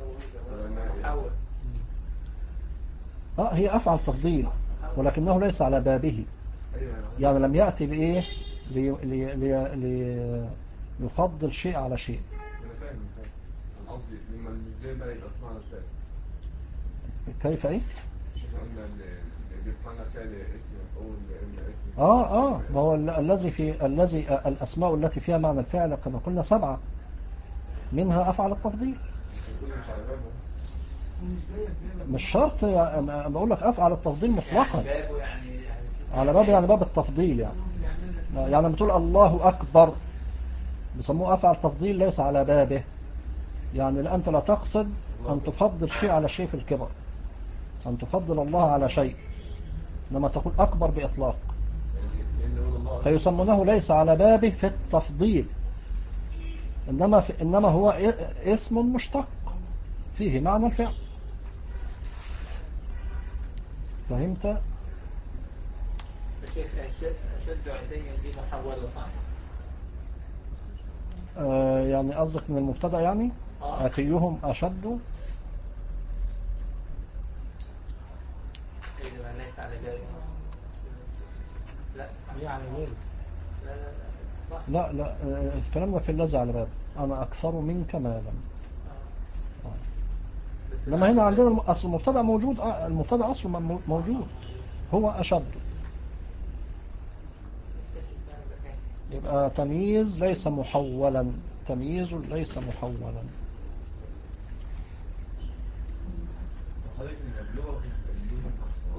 اه هي أفعل تفضيل ولكنه ليس على بابه، يعني لم يأتي بإيه لي لي لي لي يفضل شيء على شيء. انا فاهم فاهم قصدي لما ازاي بقى يبقى معنى الفعل كيف ايه قلنا اللي بمعنى الفعل اسم مفعول اما اسم اه اه ما هو الذي في الذي الاسماء التي فيها معنى الفعل كما قلنا سبعة، منها افعل التفضيل. مش شرط انا بقول لك افعل التفضيل مطلقا على باب، يعني باب التفضيل، يعني يعني لما تقول الله اكبر بيسموه افعل تفضيل ليس على بابه، يعني انت لا تقصد ان تفضل شيء على شيء في الكبر، ان تفضل الله على شيء، لما تقول أكبر بإطلاق، لأن يقول الله فيسمونه ليس على بابه في التفضيل، إنما, في إنما هو اسم مشتق فيه معنى الفعل. فهمت؟ الشيخ أشد عديا دي محولة صح؟ آه يعني قصدك من المبتدأ يعني آه. أتيهم أشد. إيه ده ليس على بالي. لا هي على بالي. لا لا لا صح. لا لا آه، الكلام ده في الذي على باب، أنا أكثر منك مالا. آه. بس لما هنا على عندنا بالي. الم- أصل المبتدأ موجود، آه، المبتدأ أصله م- موجود هو أشد، يبقى تمييز ليس محولا، تمييز ليس محولا. حضرتك من اللغة اللغة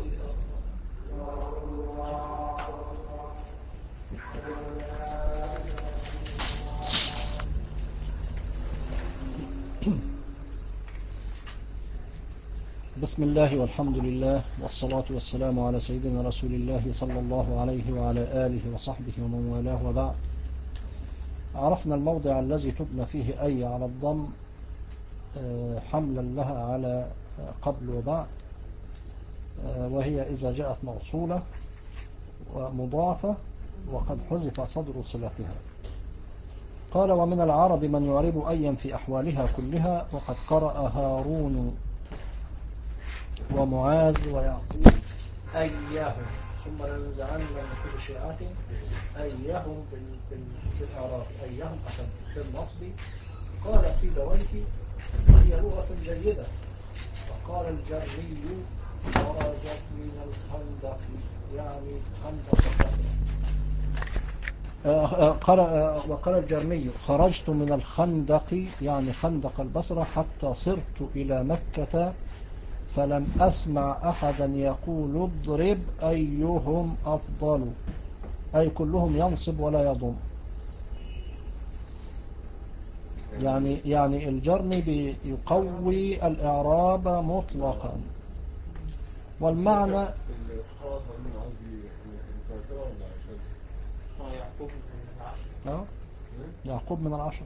بسم الله والحمد لله والصلاة والسلام على سيدنا رسول الله صلى الله عليه وعلى آله وصحبه ومن والاه، وبعد. عرفنا الموضع الذي تبنى فيه أي على الضم حملا لها على قبل وبعد، وهي إذا جاءت موصولة ومضافة وقد حذف صدر صلتها. قال: ومن العرب من يعرب أيا في أحوالها كلها، وقد قرأ هارون ومعاذ ويعقوب أيهم، ثم لننزعن من كل شيعة أيهم بالإعراب، أيهم أشد بالنصب. قال سيبويه: هي لغة جيدة. وقال الجرمي: خرجت من الخندق، يعني خندق البصرة. قال وقال الجرمي: خرجت من الخندق، يعني خندق البصرة، حتى صرت إلى مكة فلم أسمع أحدا يقول اضرب أيهم أفضل، أي كلهم ينصب ولا يضم. يعني يعني الجرمي بيقوي الإعراب مطلقا. والمعنى الخاطر من عندي متواترة ولا شاذة؟ هو يعقوب من العشر. أه؟ يعقوب من العشرة.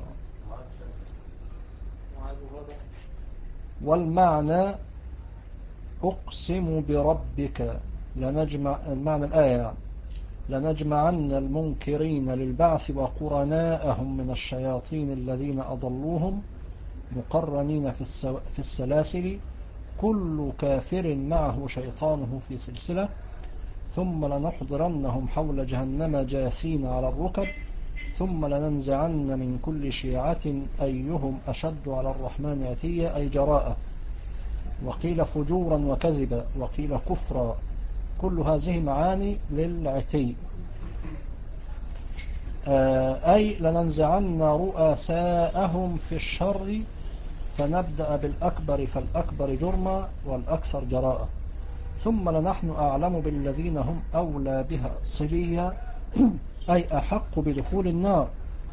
معاذ الرابع. والمعنى أقسم بربك لنجمع، المعنى الآية يعني لنجمعن المنكرين للبعث وقرناءهم من الشياطين الذين أضلوهم مقرنين في, السو... في السلاسل كل كافر معه شيطانه في سلسلة ثم لنحضرنهم حول جهنم جاثين على الركب ثم لننزعن من كل شيعة أيهم أشد على الرحمن عتيا، أي جراءة. وقيل فجورا وكذبا، وقيل كفرا. كل هذه معاني للعتي. أي لننزعن رؤساءهم في الشر فنبدأ بالأكبر فالأكبر جرما والأكثر جراءة، ثم لنحن أعلم بالذين هم أولى بها صليا، أي أحق بدخول النار.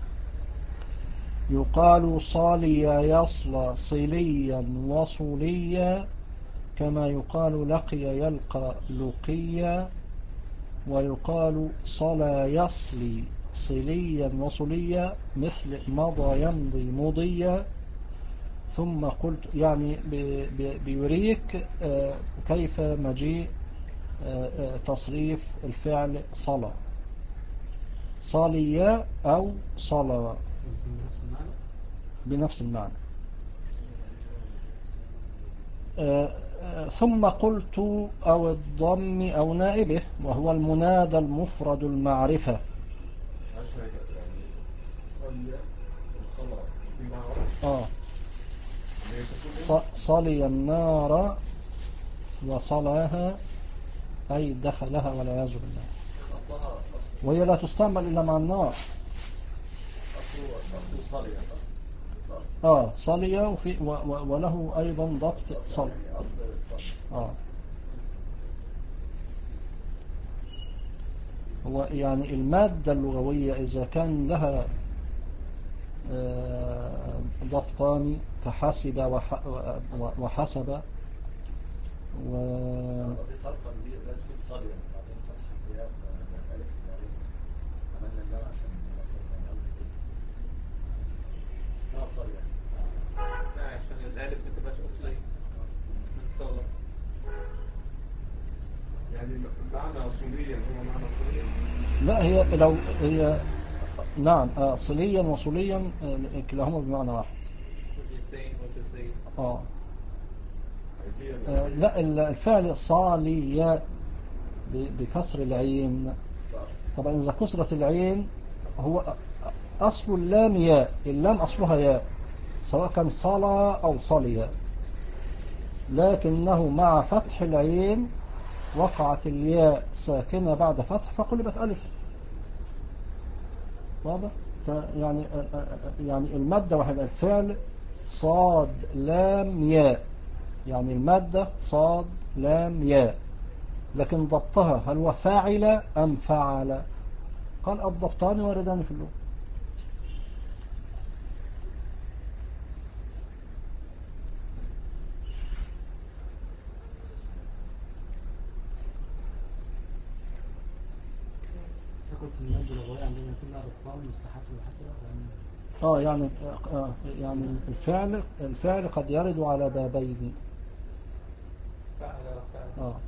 يقال صاليا يصلى صليا وصليا، كما يقال لقي يلقى لقيا، ويقال صلى يصلي صليا وصليا، مثل مضى يمضي مضيا. ثم قلت يعني بيوريك كيف مجيء تصريف الفعل صلى، صليا أو صلى بنفس المعنى. ثم قلت أو الضم أو نائبه، وهو المنادى المفرد المعرفة. آه صلي النار وصلاها، أي دخلها والعياذ بالله، وهي لا تستعمل إلا مع النار. آه صلي وفي و و وله أيضا ضبط صل. آه هو يعني المادة اللغوية إذا كان لها ضبطان كحسب وحسب، و قصدي صرفا دي لازم تكون صادية بعدين فتح السياق بألف بعدين عملنا اللام عشان مثلا يعني قصدي كده اسمها صادية. لا عشان الألف ما تبقاش أصلية من صالة. يعني معنى أصوليا هو معنى أصوليا. لا هي لو هي نعم أصليا وصوليا كلاهما بمعنى واحد. وجزئين وجزئين. آه. آه لا الفعل صاليا بكسر العين. طبعا إذا كسرت العين هو أصل اللام ياء، اللام أصلها ياء سواء كان صلا أو صليا، لكنه مع فتح العين وقعت الياء ساكنة بعد فتح فقلبت ألف. واضح؟ يعني يعني المادة واحد الفعل صاد لام ياء، يعني المادة صاد لام ياء، لكن ضبطها هل هو فاعل أم فعل؟ قال الضبطان واردان في اللغة. قلت المادة اللغوية عندنا كلها بالطعم مستحسن وحسنة. اه يعني آه يعني الفعل الفعل قد يرد على بابين. فعل وفعل. آه.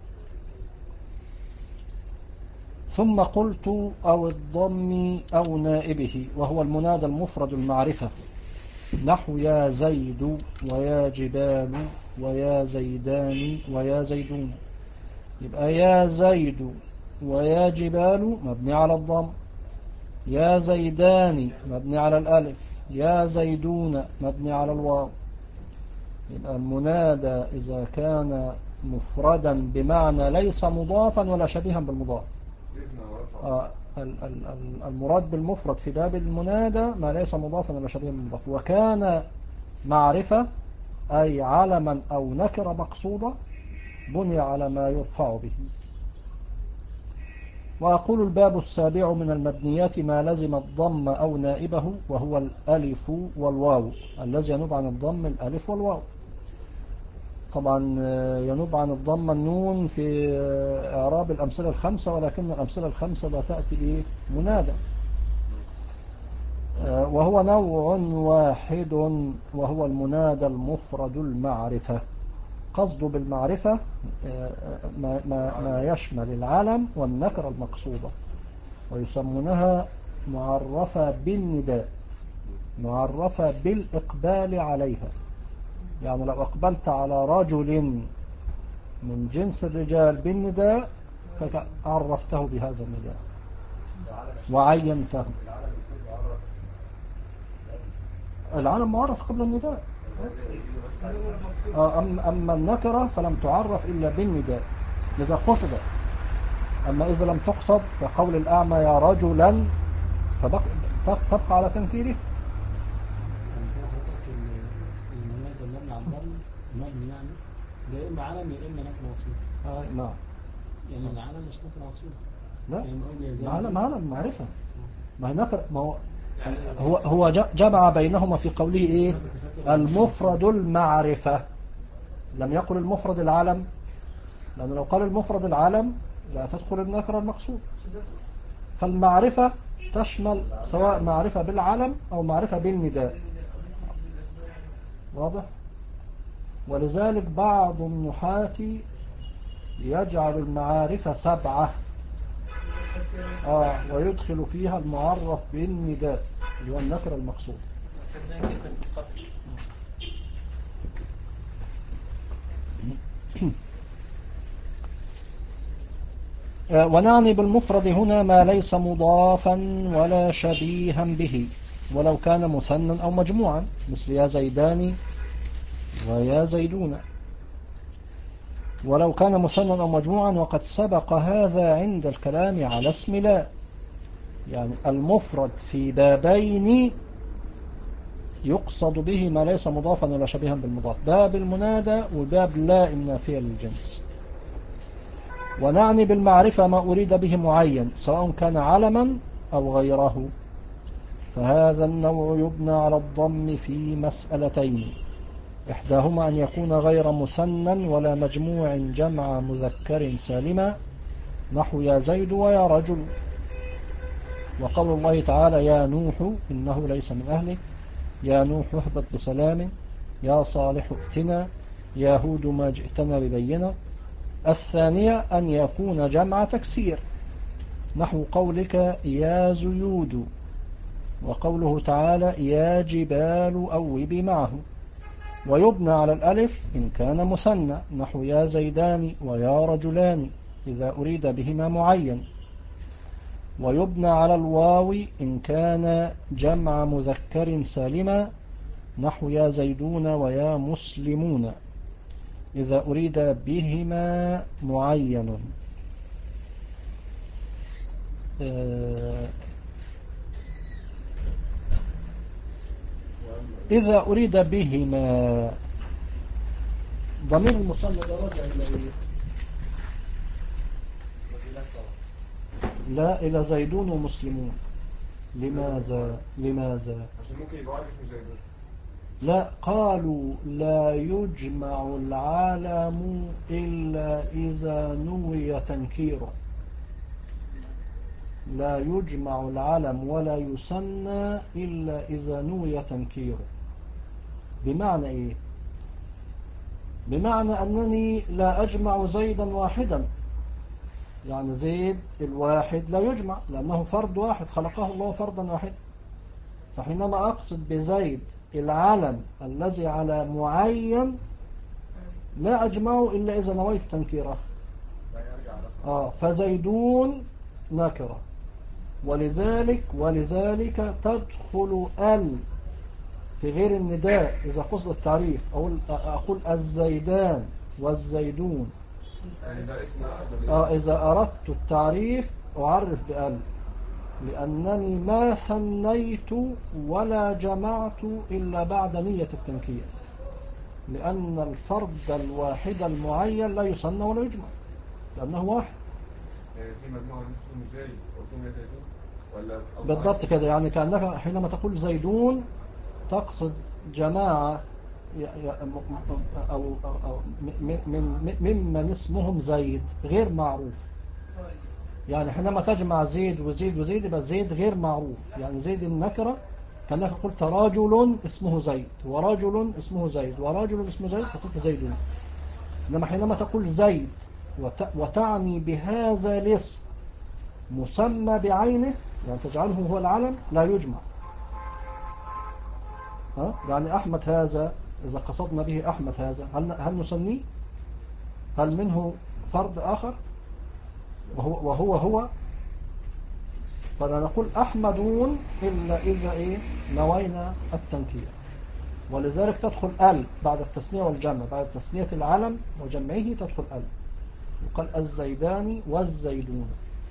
ثم قلت أو الضم أو نائبه وهو المنادى المفرد المعرفة نحو يا زيد ويا جبال ويا زيدان ويا زيدون. يبقى يا زيد ويا جبال مبني على الضم، يا زيدان مبني على الألف، يا زيدون مبني على الواو. يبقى المنادى إذا كان مفردا بمعنى ليس مضافا ولا شبيها بالمضاف. آه المراد بالمفرد في باب المنادى ما ليس مضافا ولا شبيها بالمضاف، وكان معرفة أي علما أو نكرة مقصودة بني على ما يرفع به. وأقول الباب السابع من المبنيات ما لزم الضم أو نائبه وهو الألف والواو. الذي ينوب عن الضم الألف والواو. طبعا ينوب عن الضم النون في إعراب الأمثلة الخمسة، ولكن الأمثلة الخمسة لا تأتي إيه منادى. وهو نوع واحد وهو المنادى المفرد المعرفة. قصده بالمعرفة ما, ما, ما يشمل العلم والنكرة المقصودة، ويسمونها معرفة بالنداء، معرفة بالإقبال عليها. يعني لو أقبلت على رجل من جنس الرجال بالنداء فعرفته بهذا النداء وعينته. العلم معرف قبل النداء، أما النكرة فلم تعرف إلا بالنداء إذا قصد. أما إذا لم تقصد كقول الأعمى يا رجلا فتبقى على تنكيره. المنادى المبني على الضم مبني يعني ده إما علم يا إما نكرة مقصودة. آه نعم. يعني العلم مش نكرة مقصودة. لا علم علم معرفة. ما هي نكرة، ما هو هو هو جمع بينهما في قوله إيه المفرد المعرفة، لم يقل المفرد العلم، لأنه لو قال المفرد العلم لا تدخل النكرة المقصود. فالمعرفة تشمل سواء معرفة بالعلم أو معرفة بالنداء. واضح؟ ولذلك بعض النحاة يجعل المعارف سبعة آه ويدخل فيها المعرف بالنداء اللي هو النكرة المقصود. ونعني بالمفرد هنا ما ليس مضافا ولا شبيها به ولو كان مثنى أو مجموعا مثل يا زيدان ويا زيدون، ولو كان مثنى أو مجموعا، وقد سبق هذا عند الكلام على اسم لا. يعني المفرد في بابين يقصد به ما ليس مضافا ولا شبيها بالمضاف، باب المنادى وباب لا النافية للجنس. ونعني بالمعرفة ما أريد به معين سواء كان علما أو غيره، فهذا النوع يبنى على الضم في مسألتين. إحداهما أن يكون غير مثنى ولا مجموع جمع مذكر سالما نحو يا زيد ويا رجل. وقول الله تعالى يا نوح إنه ليس من أهله، يا نوح اهبط بسلام، يا صالح ائتنا، يا هود ما جئتنا ببينة. الثانية أن يكون جمع تكسير نحو قولك يا زيود، وقوله تعالى يا جبال أوبي معه. ويبنى على الألف إن كان مثنى نحو يا زيدان ويا رجلان إذا أريد بهما معين. ويبنى على الواو إن كان جمع مذكر سالما نحو يا زيدون ويا مسلمون إذا أريد بهما معين. إذا أريد بهما ضمير المصنع راجع إلى إيه؟ لا، إلى زيدون ومسلمون. لماذا لماذا عشان ممكن يبقى واحد اسمه زيدون. لا، قالوا لا يجمع العالم إلا إذا نوي تنكيره. لا يجمع العلم ولا يسنى إلا إذا نوي تنكيره. بمعنى إيه؟ بمعنى أنني لا أجمع زيدا واحدا، يعني زيد الواحد لا يجمع لأنه فرد واحد خلقه الله فردا واحدا. فحينما أقصد بزيد العلم الذي على معين لا أجمعه إلا إذا نويت تنكيره. آه فزيدون نكرة، ولذلك ولذلك تدخل ال في غير النداء إذا قصد التعريف. أقول, أقول الزيدان والزيدون يعني ده اسم واحد ولا آه اسم؟ إذا أردت التعريف أعرف بأل، لأنني ما ثنيت ولا جمعت إلا بعد نية التنكير، لأن الفرد الواحد المعين لا يثنى ولا يجمع لأنه واحد. يعني في مجموعة اسمهم زي قلتهم يا زيدون ولا أو بالضبط كده، يعني كأنك حينما تقول زيدون تقصد جماعة أو, أو, أو من ممن اسمهم زيد غير معروف. يعني حينما تجمع زيد وزيد وزيد يبقى زيد غير معروف، يعني زيد النكرة كأنك قلت رجل اسمه زيد ورجل اسمه زيد ورجل اسمه زيد فقلت زيدون. إنما حينما تقول زيد وتعني بهذا الاسم مسمى بعينه يعني تجعله هو العلم لا يجمع. ها؟ يعني أحمد هذا إذا قصدنا به أحمد هذا هل, هل نسميه؟ هل منه فرد آخر وهو وهو, هو؟ فلا نقول أحمدون إلا إذا إيه نوينا التنكير. ولذلك تدخل ال بعد التثنية والجمع، بعد تثنية العلم وجمعه تدخل ال، وقال الزيدان والزيدون.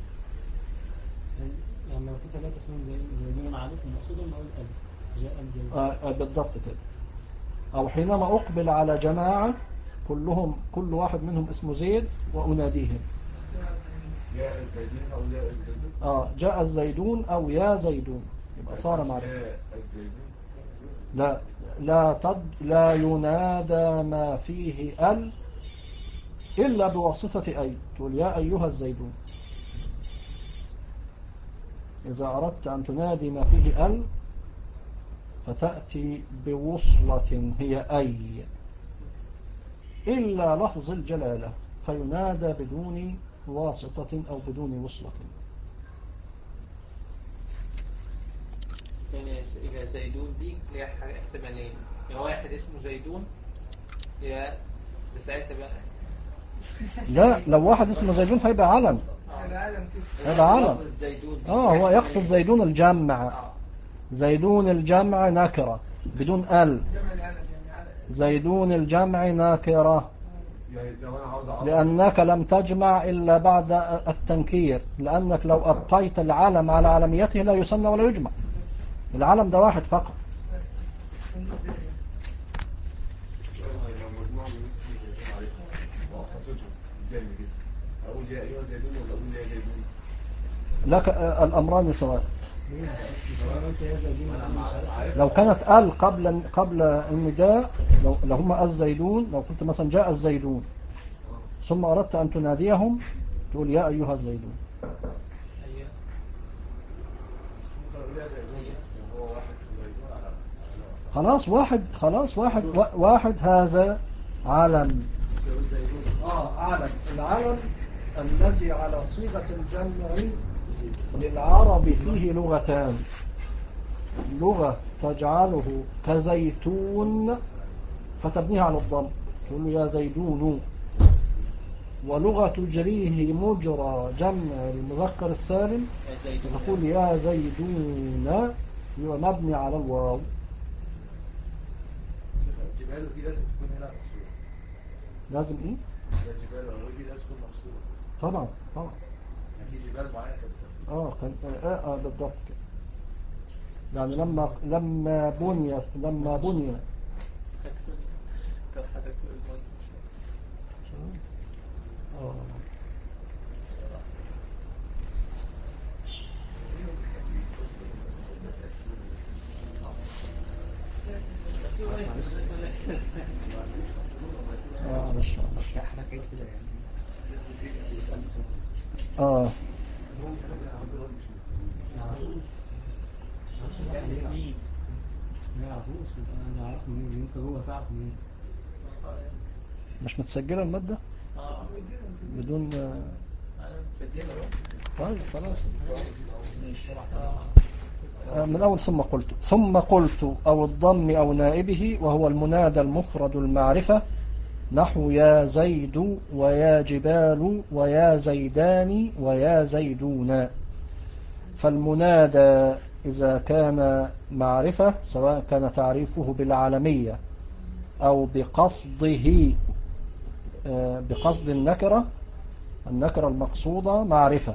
يعني لو في ثلاثة اسمهم زي زيدون معروف المقصود نقول ال جاء الزيدون. آه آه بالضبط كده. أو حينما أقبل على جماعة كلهم كل واحد منهم اسمه زيد وأناديهم يا الزيدون أو يا الزيدون. آه جاء الزيدون أو يا زيدون يبقى صار معرفة. يا الزيدون لا لا تد لا ينادى ما فيه ال إلا بواسطة أي. تقول يا أيها الزيدون. إذا أردت أن تنادي ما فيه ال فتأتي بوصلة هي أي، إلا لفظ الجلالة فينادى بدون واسطة أو بدون وصلة. يعني إذا زيدون دي ليها احتمالين، يا واحد اسمه زيدون يا بساعتها بقى لا، لو واحد اسمه زيدون هيبقى علم. هذا علم. اه هو يقصد زيدون الجمع. زيدون الجمع نكرة بدون ال. زيدون الجمع نكرة لأنك لم تجمع إلا بعد التنكير، لأنك لو أبقيت العلم على علميته لا يسمى ولا يجمع. العلم ده واحد فقط. لو مجموعة من الناس اللي زيدون عارفها وأخصتهم قدامي كده أقول يا أيها زيدون ولا أقول يا زيدون؟ لك الأمران سواء. لو كانت ال قبل قبل النداء، لو لو هم الزيدون، لو قلت مثلا جاء الزيدون ثم أردت أن تناديهم تقول يا أيها الزيدون. أيوة. هو واحد زيدون على على خلاص واحد، خلاص واحد واحد هذا علم. آه علم. العلم الذي على صيغة الجمع للعرب فيه لغتان، لغة تجعله كزيتون فتبنيه على الضم تقول له يا زيدون، ولغة تجريه مجرى جمع المذكر السالم تقول يا زيدون، هو مبني على الواو. جباله دي لازم تكون هنا مقصورة. لازم ايه؟ يا جبال أولي لازم تكون مقصورة. طبعا طبعا. يعني في جبال معينة كده. اه كان اه, آه بالضبط كده. يعني لما لما بني لما بني اه اه معلش معلش اه مش متسجلة المادة بدون طيب خلاص من أول ثم قلت ثم قلت أو الضم أو نائبه، وهو المنادى المفرد المعرفة، نحو يا زيد ويا جبال ويا زيدان ويا زيدون. فالمنادى إذا كان معرفة سواء كان تعريفه بالعالمية أو بقصده بقصد النكرة، النكرة المقصودة معرفة.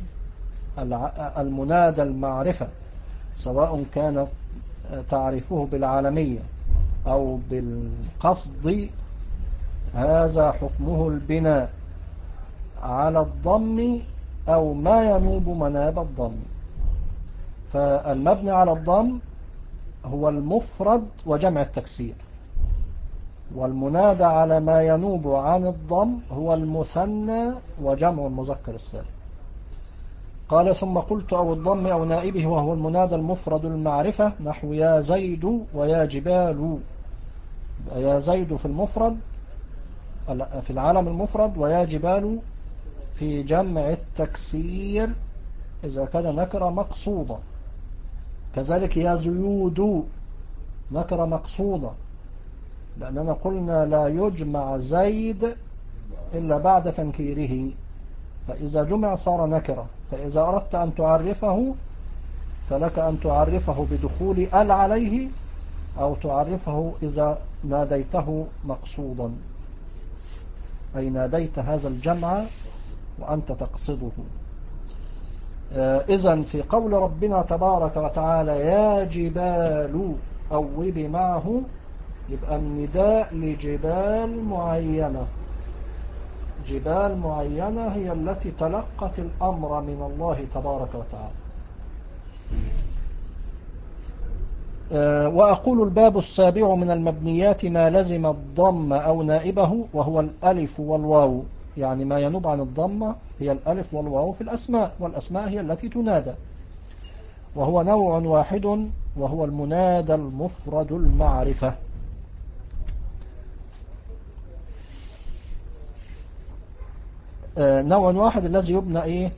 المنادى المعرفة سواء كان تعريفه بالعالمية أو بالقصد، هذا حكمه البناء على الضم أو ما ينوب مناب الضم. فالمبني على الضم هو المفرد وجمع التكسير، والمنادى على ما ينوب عن الضم هو المثنى وجمع المذكر السالم. قال ثم قلت أو الضم أو نائبه، وهو المنادى المفرد المعرفة، نحو يا زيد ويا جبال. يا زيد في المفرد في العالم المفرد، ويا جبال في جمع التكسير إذا كان نكرة مقصودة. كذلك يا زيود نكرة مقصودة، لأننا قلنا لا يجمع زيد إلا بعد تنكيره، فإذا جمع صار نكرة. فإذا أردت أن تعرفه فلك أن تعرفه بدخول ال عليه، أو تعرفه إذا ناديته مقصودا، أي ناديت هذا الجمع وأنت تقصده. إذن في قول ربنا تبارك وتعالى يا جبال أوبي معه، يبقى النداء لجبال معينة. جبال معينة هي التي تلقت الأمر من الله تبارك وتعالى. وأقول الباب السابع من المبنيات ما لزم الضم أو نائبه، وهو الألف والواو. يعني ما ينوب عن الضمة هي الألف والواو في الأسماء، والأسماء هي التي تنادى. وهو نوع واحد، وهو المنادى المفرد المعرفة. نوع واحد الذي يبنى ايه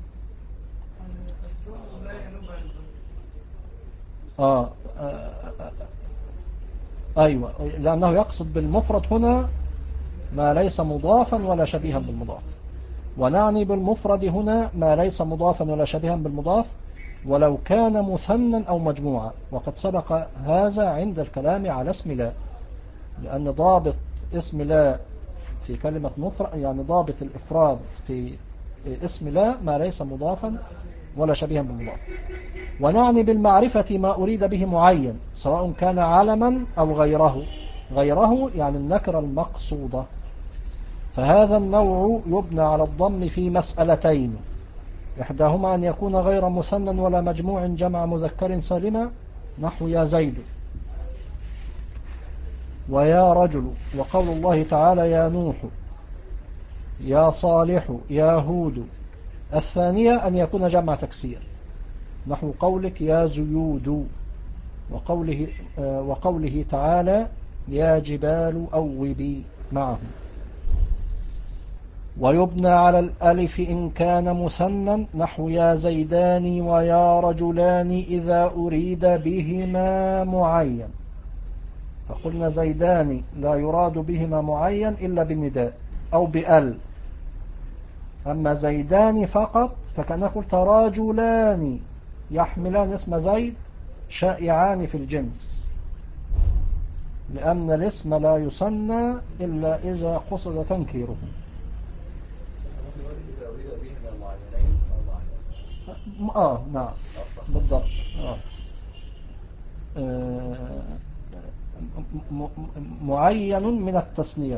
آه, آه, آه ايوه، لانه يقصد بالمفرد هنا ما ليس مضافا ولا شبيها بالمضاف، ونعني بالمفرد هنا ما ليس مضافا ولا شبيها بالمضاف ولو كان مثنى او مجموعا. وقد سبق هذا عند الكلام على اسم لا، لان ضابط اسم لا في كلمة مفرد، يعني ضابط الإفراد في اسم لا ما ليس مضافا ولا شبيها بالمضاف. ونعني بالمعرفة ما أريد به معين، سواء كان علما أو غيره. غيره يعني النكرة المقصودة. فهذا النوع يبنى على الضم في مسألتين. إحداهما أن يكون غير مثنى ولا مجموع جمع مذكر سالما نحو يا زيد ويا رجل، وقول الله تعالى يا نوح يا صالح يا هود. الثانية أن يكون جمع تكسير نحو قولك يا زيود، وقوله, وقوله تعالى يا جبال أوبي معه. ويبنى على الألف إن كان مثنى نحو يا زيدان ويا رجلان إذا أريد بهما معين. فقلنا زيدان لا يراد بهما معين إلا بالنداء أو بأل، أما زيدان فقط فكان قلت رجلان يحملان اسم زيد شائعان في الجنس، لأن الاسم لا يسنى إلا إذا قصد تنكيره. آه نعم بالضبط. آه. آه. معين من التثنية.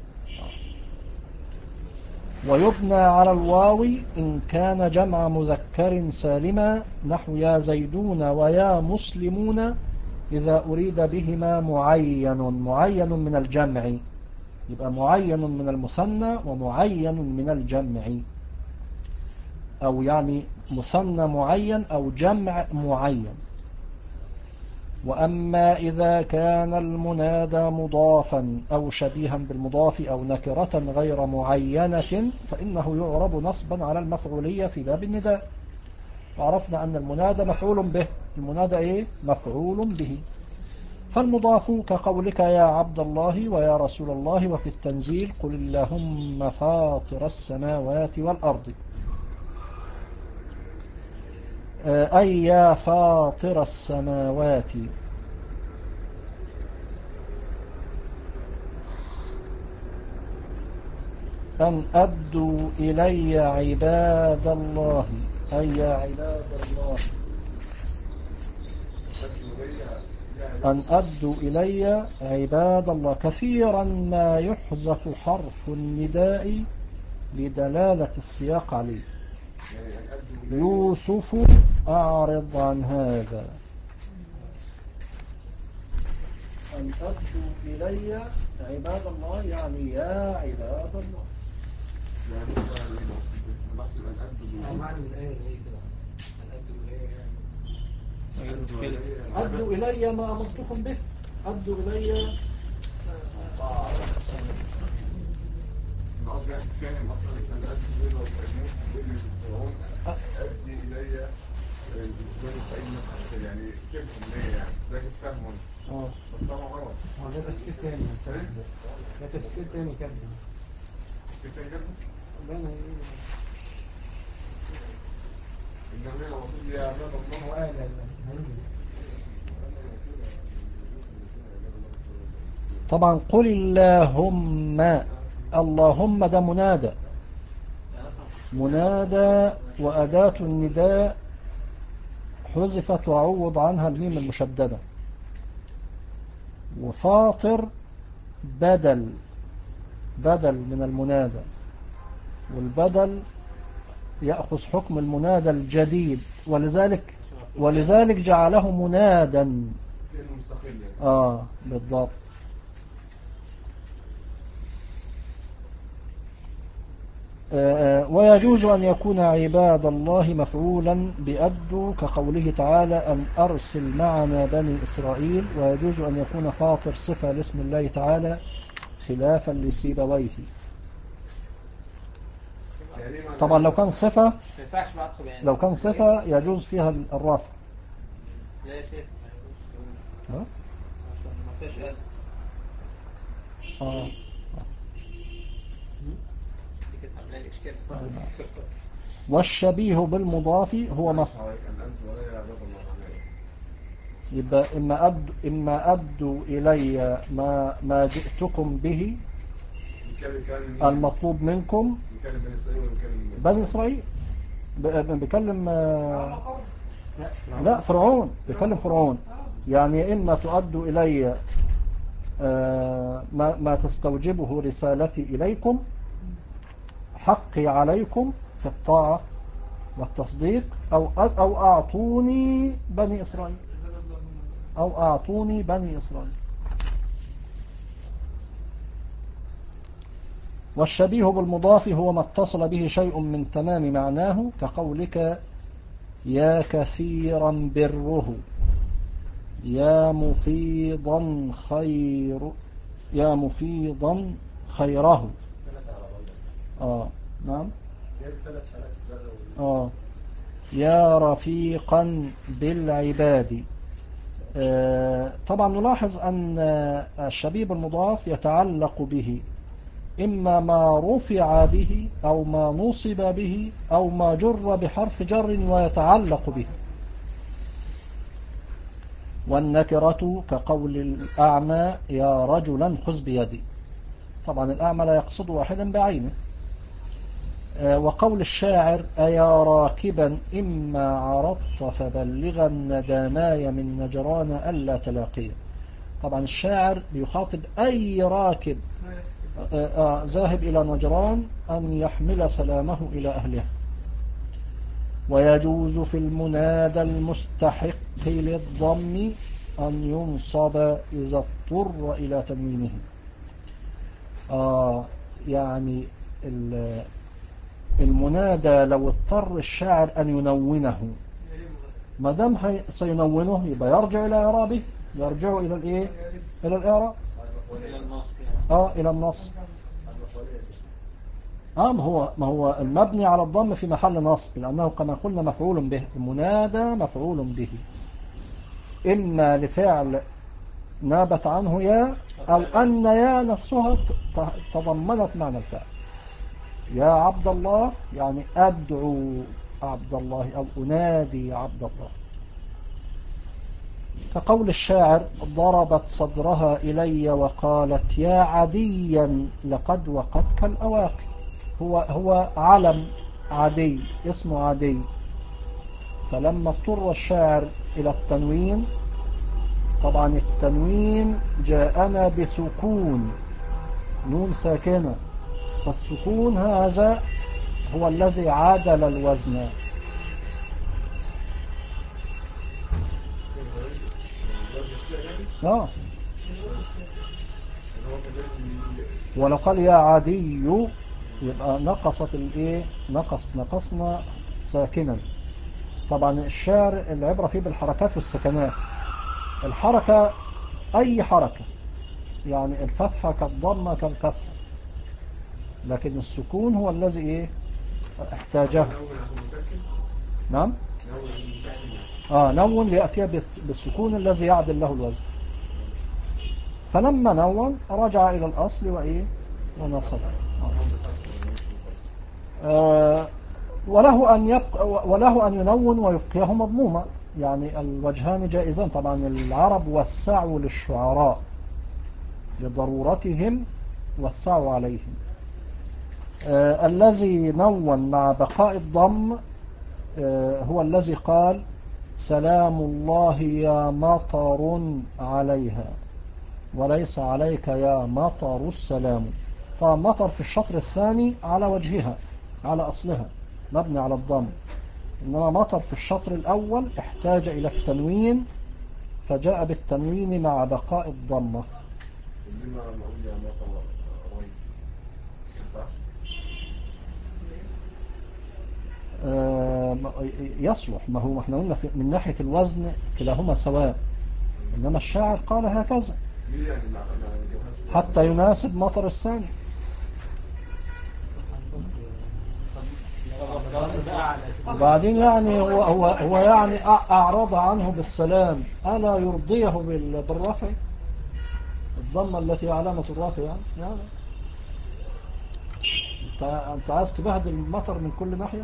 ويبنى على الواو إن كان جمع مذكر سالما نحو يا زيدون ويا مسلمون إذا أريد بهما معين. معين من الجمع، يبقى معين من المثنى ومعين من الجمع، أو يعني مثنى معين أو جمع معين. وأما إذا كان المنادى مضافا أو شبيها بالمضاف أو نكرة غير معينة فإنه يعرب نصبا على المفعولية في باب النداء. وعرفنا أن المنادى مفعول به، المنادى إيه؟ مفعول به. فالمضاف كقولك يا عبد الله ويا رسول الله، وفي التنزيل قل اللهم فاطر السماوات والأرض، أي يا فاطر السماوات. أن أدوا إلي عباد الله، أي يا عباد الله. أن أدوا إلي عباد الله. كثيرا ما يحذف حرف النداء لدلالة السياق عليه. يوسف أعرض عن هذا. أن أدوا إلي عباد الله يعني يا عباد الله. معنى الآية إيه كده؟ أن أدوا إليه يعني أدوا إلي ما أمرتكم به. أدوا إلي أدي إلي يعني شبه ليه يعني ده فهمه بس طبعا غلط. هو ده تفسير تاني ده تفسير تاني كده تفسير تاني كده باين ايه إنما هنا المفروض يا عباد الله وقال طبعا قل اللهم. اللهم ده منادى، منادى وأداة النداء حذفت وعوض عنها الميم المشددة. وفاطر بدل بدل من المنادى، والبدل يأخذ حكم المنادى الجديد، ولذلك ولذلك جعله منادا. آه بالضبط. ويجوز أن يكون عباد الله مفعولا بأدوا كقوله تعالى أن أرسل معنا بني إسرائيل. ويجوز أن يكون فاطر صفة لاسم الله تعالى خلافا لسيبويه. طبعا لو كان صفة لو كان صفة يجوز فيها الرفع. لا يا شيخ ما يجوز عشان ما فيش قلب. اه والشبيه بالمضاف هو مفعول. يبقى إما أد إما أدوا إلي ما ما جئتكم به المطلوب منكم. بني إسرائيل بيكلم لا فرعون، بيكلم فرعون. يعني إما تؤدوا إلي ما ما تستوجبه رسالتي إليكم، حقي عليكم في الطاعة والتصديق أو أو أعطوني بني إسرائيل أو أعطوني بني إسرائيل. والشبيه بالمضاف هو ما اتصل به شيء من تمام معناه كقولك يا كثيرا بره، يا مفيضا خير، يا مفيضا خيره. آه نعم. آه يا رفيقا بالعباد. آه طبعا نلاحظ أن الشبيه بالمضاف يتعلق به إما ما رفع به أو ما نصب به أو ما جر بحرف جر ويتعلق به. والنكرة كقول الأعمى يا رجلا خذ بيدي، طبعا الأعمى لا يقصد واحدا بعينه. وقول الشاعر أيا راكبا إما عرضت فبلغن داماي من نجران ألا تلاقيه، طبعا الشاعر بيخاطب أي راكب ذاهب إلى نجران أن يحمل سلامه إلى أهله. ويجوز في المنادى المستحق للضم أن ينصب إذا اضطر إلى تنوينه. آه يعني المنادى لو اضطر الشاعر أن ينونه، ما دام سينونه يبقى يرجع إلى إعرابه، يرجع إلى الإيه؟ إلى الإعراب، آه إلى النصب. آه ما هو ما هو المبني على الضم في محل نصب، لأنه كما قلنا مفعول به، المنادى مفعول به إما لفعل نابت عنه يا، أو أن يا نفسها تضمنت معنى الفعل. يا عبد الله يعني أدعو عبد الله أو أنادي عبد الله. كقول الشاعر ضربت صدرها إلي وقالت يا عديا لقد وقتك الأواقي. هو هو علم عدي، اسمه عدي، فلما اضطر الشاعر إلى التنوين، طبعا التنوين جاءنا بسكون نون ساكنة، فالسكون هذا هو الذي عادل الوزن. آه. ولو قال يا عدي يبقى نقصت الايه، نقص نقصنا ساكنا. طبعا الشعر العبرة فيه بالحركات والسكنات. الحركة اي حركة، يعني الفتحة كالضمة كالكسرة، لكن السكون هو الذي ايه احتاجه. نعم. اه نون ليأتي بالسكون الذي يعدل له الوزن، فلما نون رجع الى الاصل وايه ونصب. آه وله أن يبقى وله أن ينون ويبقيه مضموما، يعني الوجهان جائزان. طبعا العرب وسعوا للشعراء لضرورتهم، وسعوا عليهم. آه الذي نون مع بقاء الضم آه هو الذي قال سلام الله يا مطر عليها، وليس عليك يا مطر السلام. طبعا مطر في الشطر الثاني على وجهها على أصلها مبني على الضم، إنما مطر في الشطر الأول احتاج إلى التنوين فجاء بالتنوين مع بقاء الضمة. آه يصلح، ما هو احنا قلنا من ناحية الوزن كلاهما سواء، إنما الشاعر قال هكذا حتى يناسب مطر الثاني. وبعدين يعني هو, هو, هو يعني أعرض عنه بالسلام، ألا يرضيه بالرفع، الضمة التي علامة الرفع يعني, يعني انت, انت عايز تبهدل المطر من كل ناحية.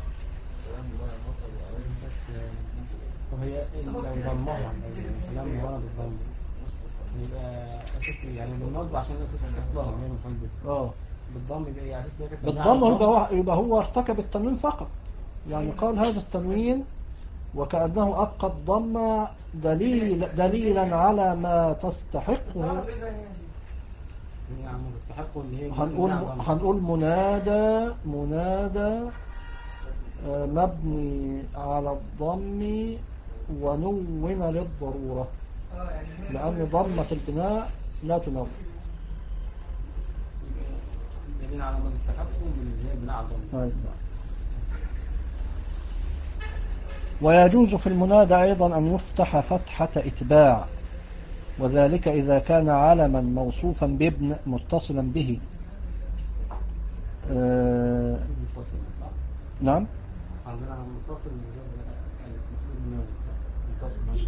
وهي لو ضمها كلام ورد الضم يبقى أساسي يعني بالنصب عشان أساس أصلها هي مفعول به. اه بالضم يبقى أساس ذلك بالضم يبقى يبقى هو ارتكب التنوين فقط، يعني قال هذا التنوين وكأنه أبقى الضم دليل دليلا على ما تستحقه. هنقول هنقول منادى منادى آه، مبني على الضم ونون للضرورة، اه يعني هنا لأن ضمة البناء لا تنون. جميل على ما استحقوا من اللي هي البناء على الضم. أيوة. ويجوز في المنادى أيضا أن يفتح فتحة إتباع، وذلك إذا كان علما موصوفا بابن متصلا به. آه متصل صح؟ نعم. عندنا متصل من غير ألف المفروض منون صح؟ متصل ماشي.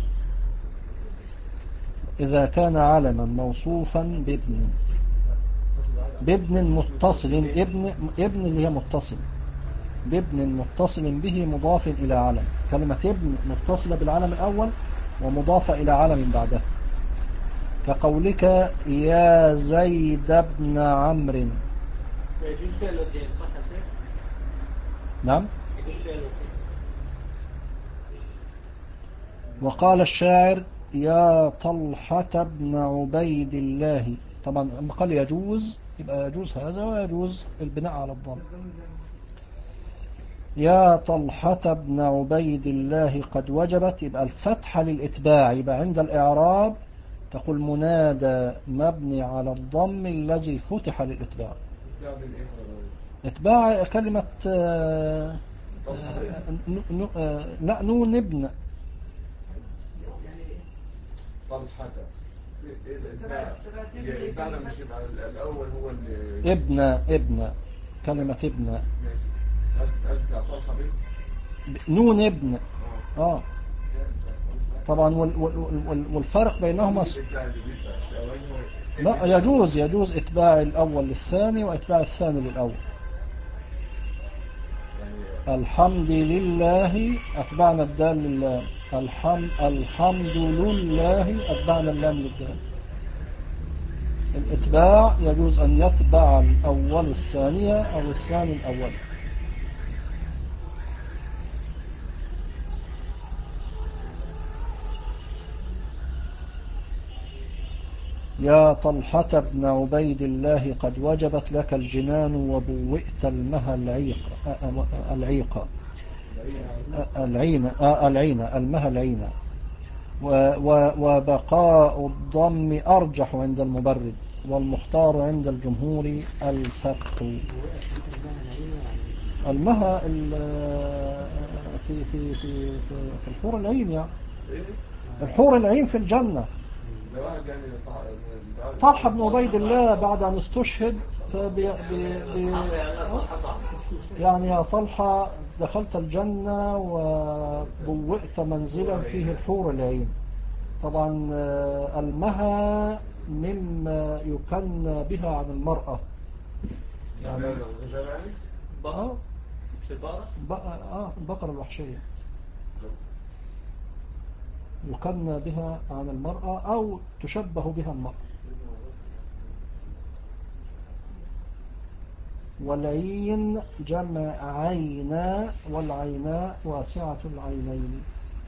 إذا كان علما موصوفا بابن بابن متصل، ابن ابن اللي هي متصل، بابن متصل به مضاف إلى علم. كلمة ابن متصلة بالعلم الأول ومضافة إلى علم بعده، كقولك يا زيد بن عمرو. يجوز فيها الاثنين صح يا شيخ؟ نعم. يجوز فيها الاثنين. وقال الشاعر يا طلحة بن عبيد الله. طبعا لما قال يجوز يبقى يجوز هذا ويجوز البناء على الضم. يا طلحة بن عبيد الله قد وجبت، يبقى الفتحة للإتباع، يبقى عند الإعراب تقول منادى مبني على الضم الذي فتح للإتباع. إتباع كلمة آه آه لا نون ابن طلحة الإتباع مش يبقى الأول هو اللي ابن ابن كلمة ابن ماشي. أتبع طلحة بن نون ابن اه طبعا وال وال والفرق بينهما لا يجوز يجوز اتباع الأول للثاني واتباع الثاني للأول. الحمد لله أتبعنا الدال لله، الحمد الحمد لله أتبعنا اللام للدال. الاتباع يجوز أن يتبع الأول الثانية أو الثاني الأول. يا طلحة بن عبيد الله قد وجبت لك الجنان وبوئت المها العيق العيق العين العين المها العين. وبقاء الضم أرجح عند المبرد، والمختار عند الجمهور الفتح. المها في في في في الحور العين، يعني الحور العين في الجنة. طلحة بن عبيد الله بعد أن استشهد فبي بي بي يعني يا طلحة دخلت الجنة وبوئت منزلا فيه الحور العين. طبعا المها مما يكن بها عن المرأة، يعني بقرة في البقرة اه البقرة الوحشية يكن بها عن المرأة أو تشبه بها المرأة. والعين جمع عينا، والعيناء واسعة العينين.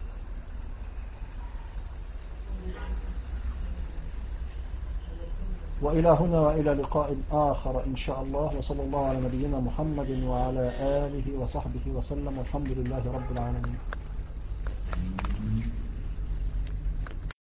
وإلى هنا وإلى لقاء آخر إن شاء الله، وصلى الله على نبينا محمد وعلى آله وصحبه وسلم، والحمد لله رب العالمين.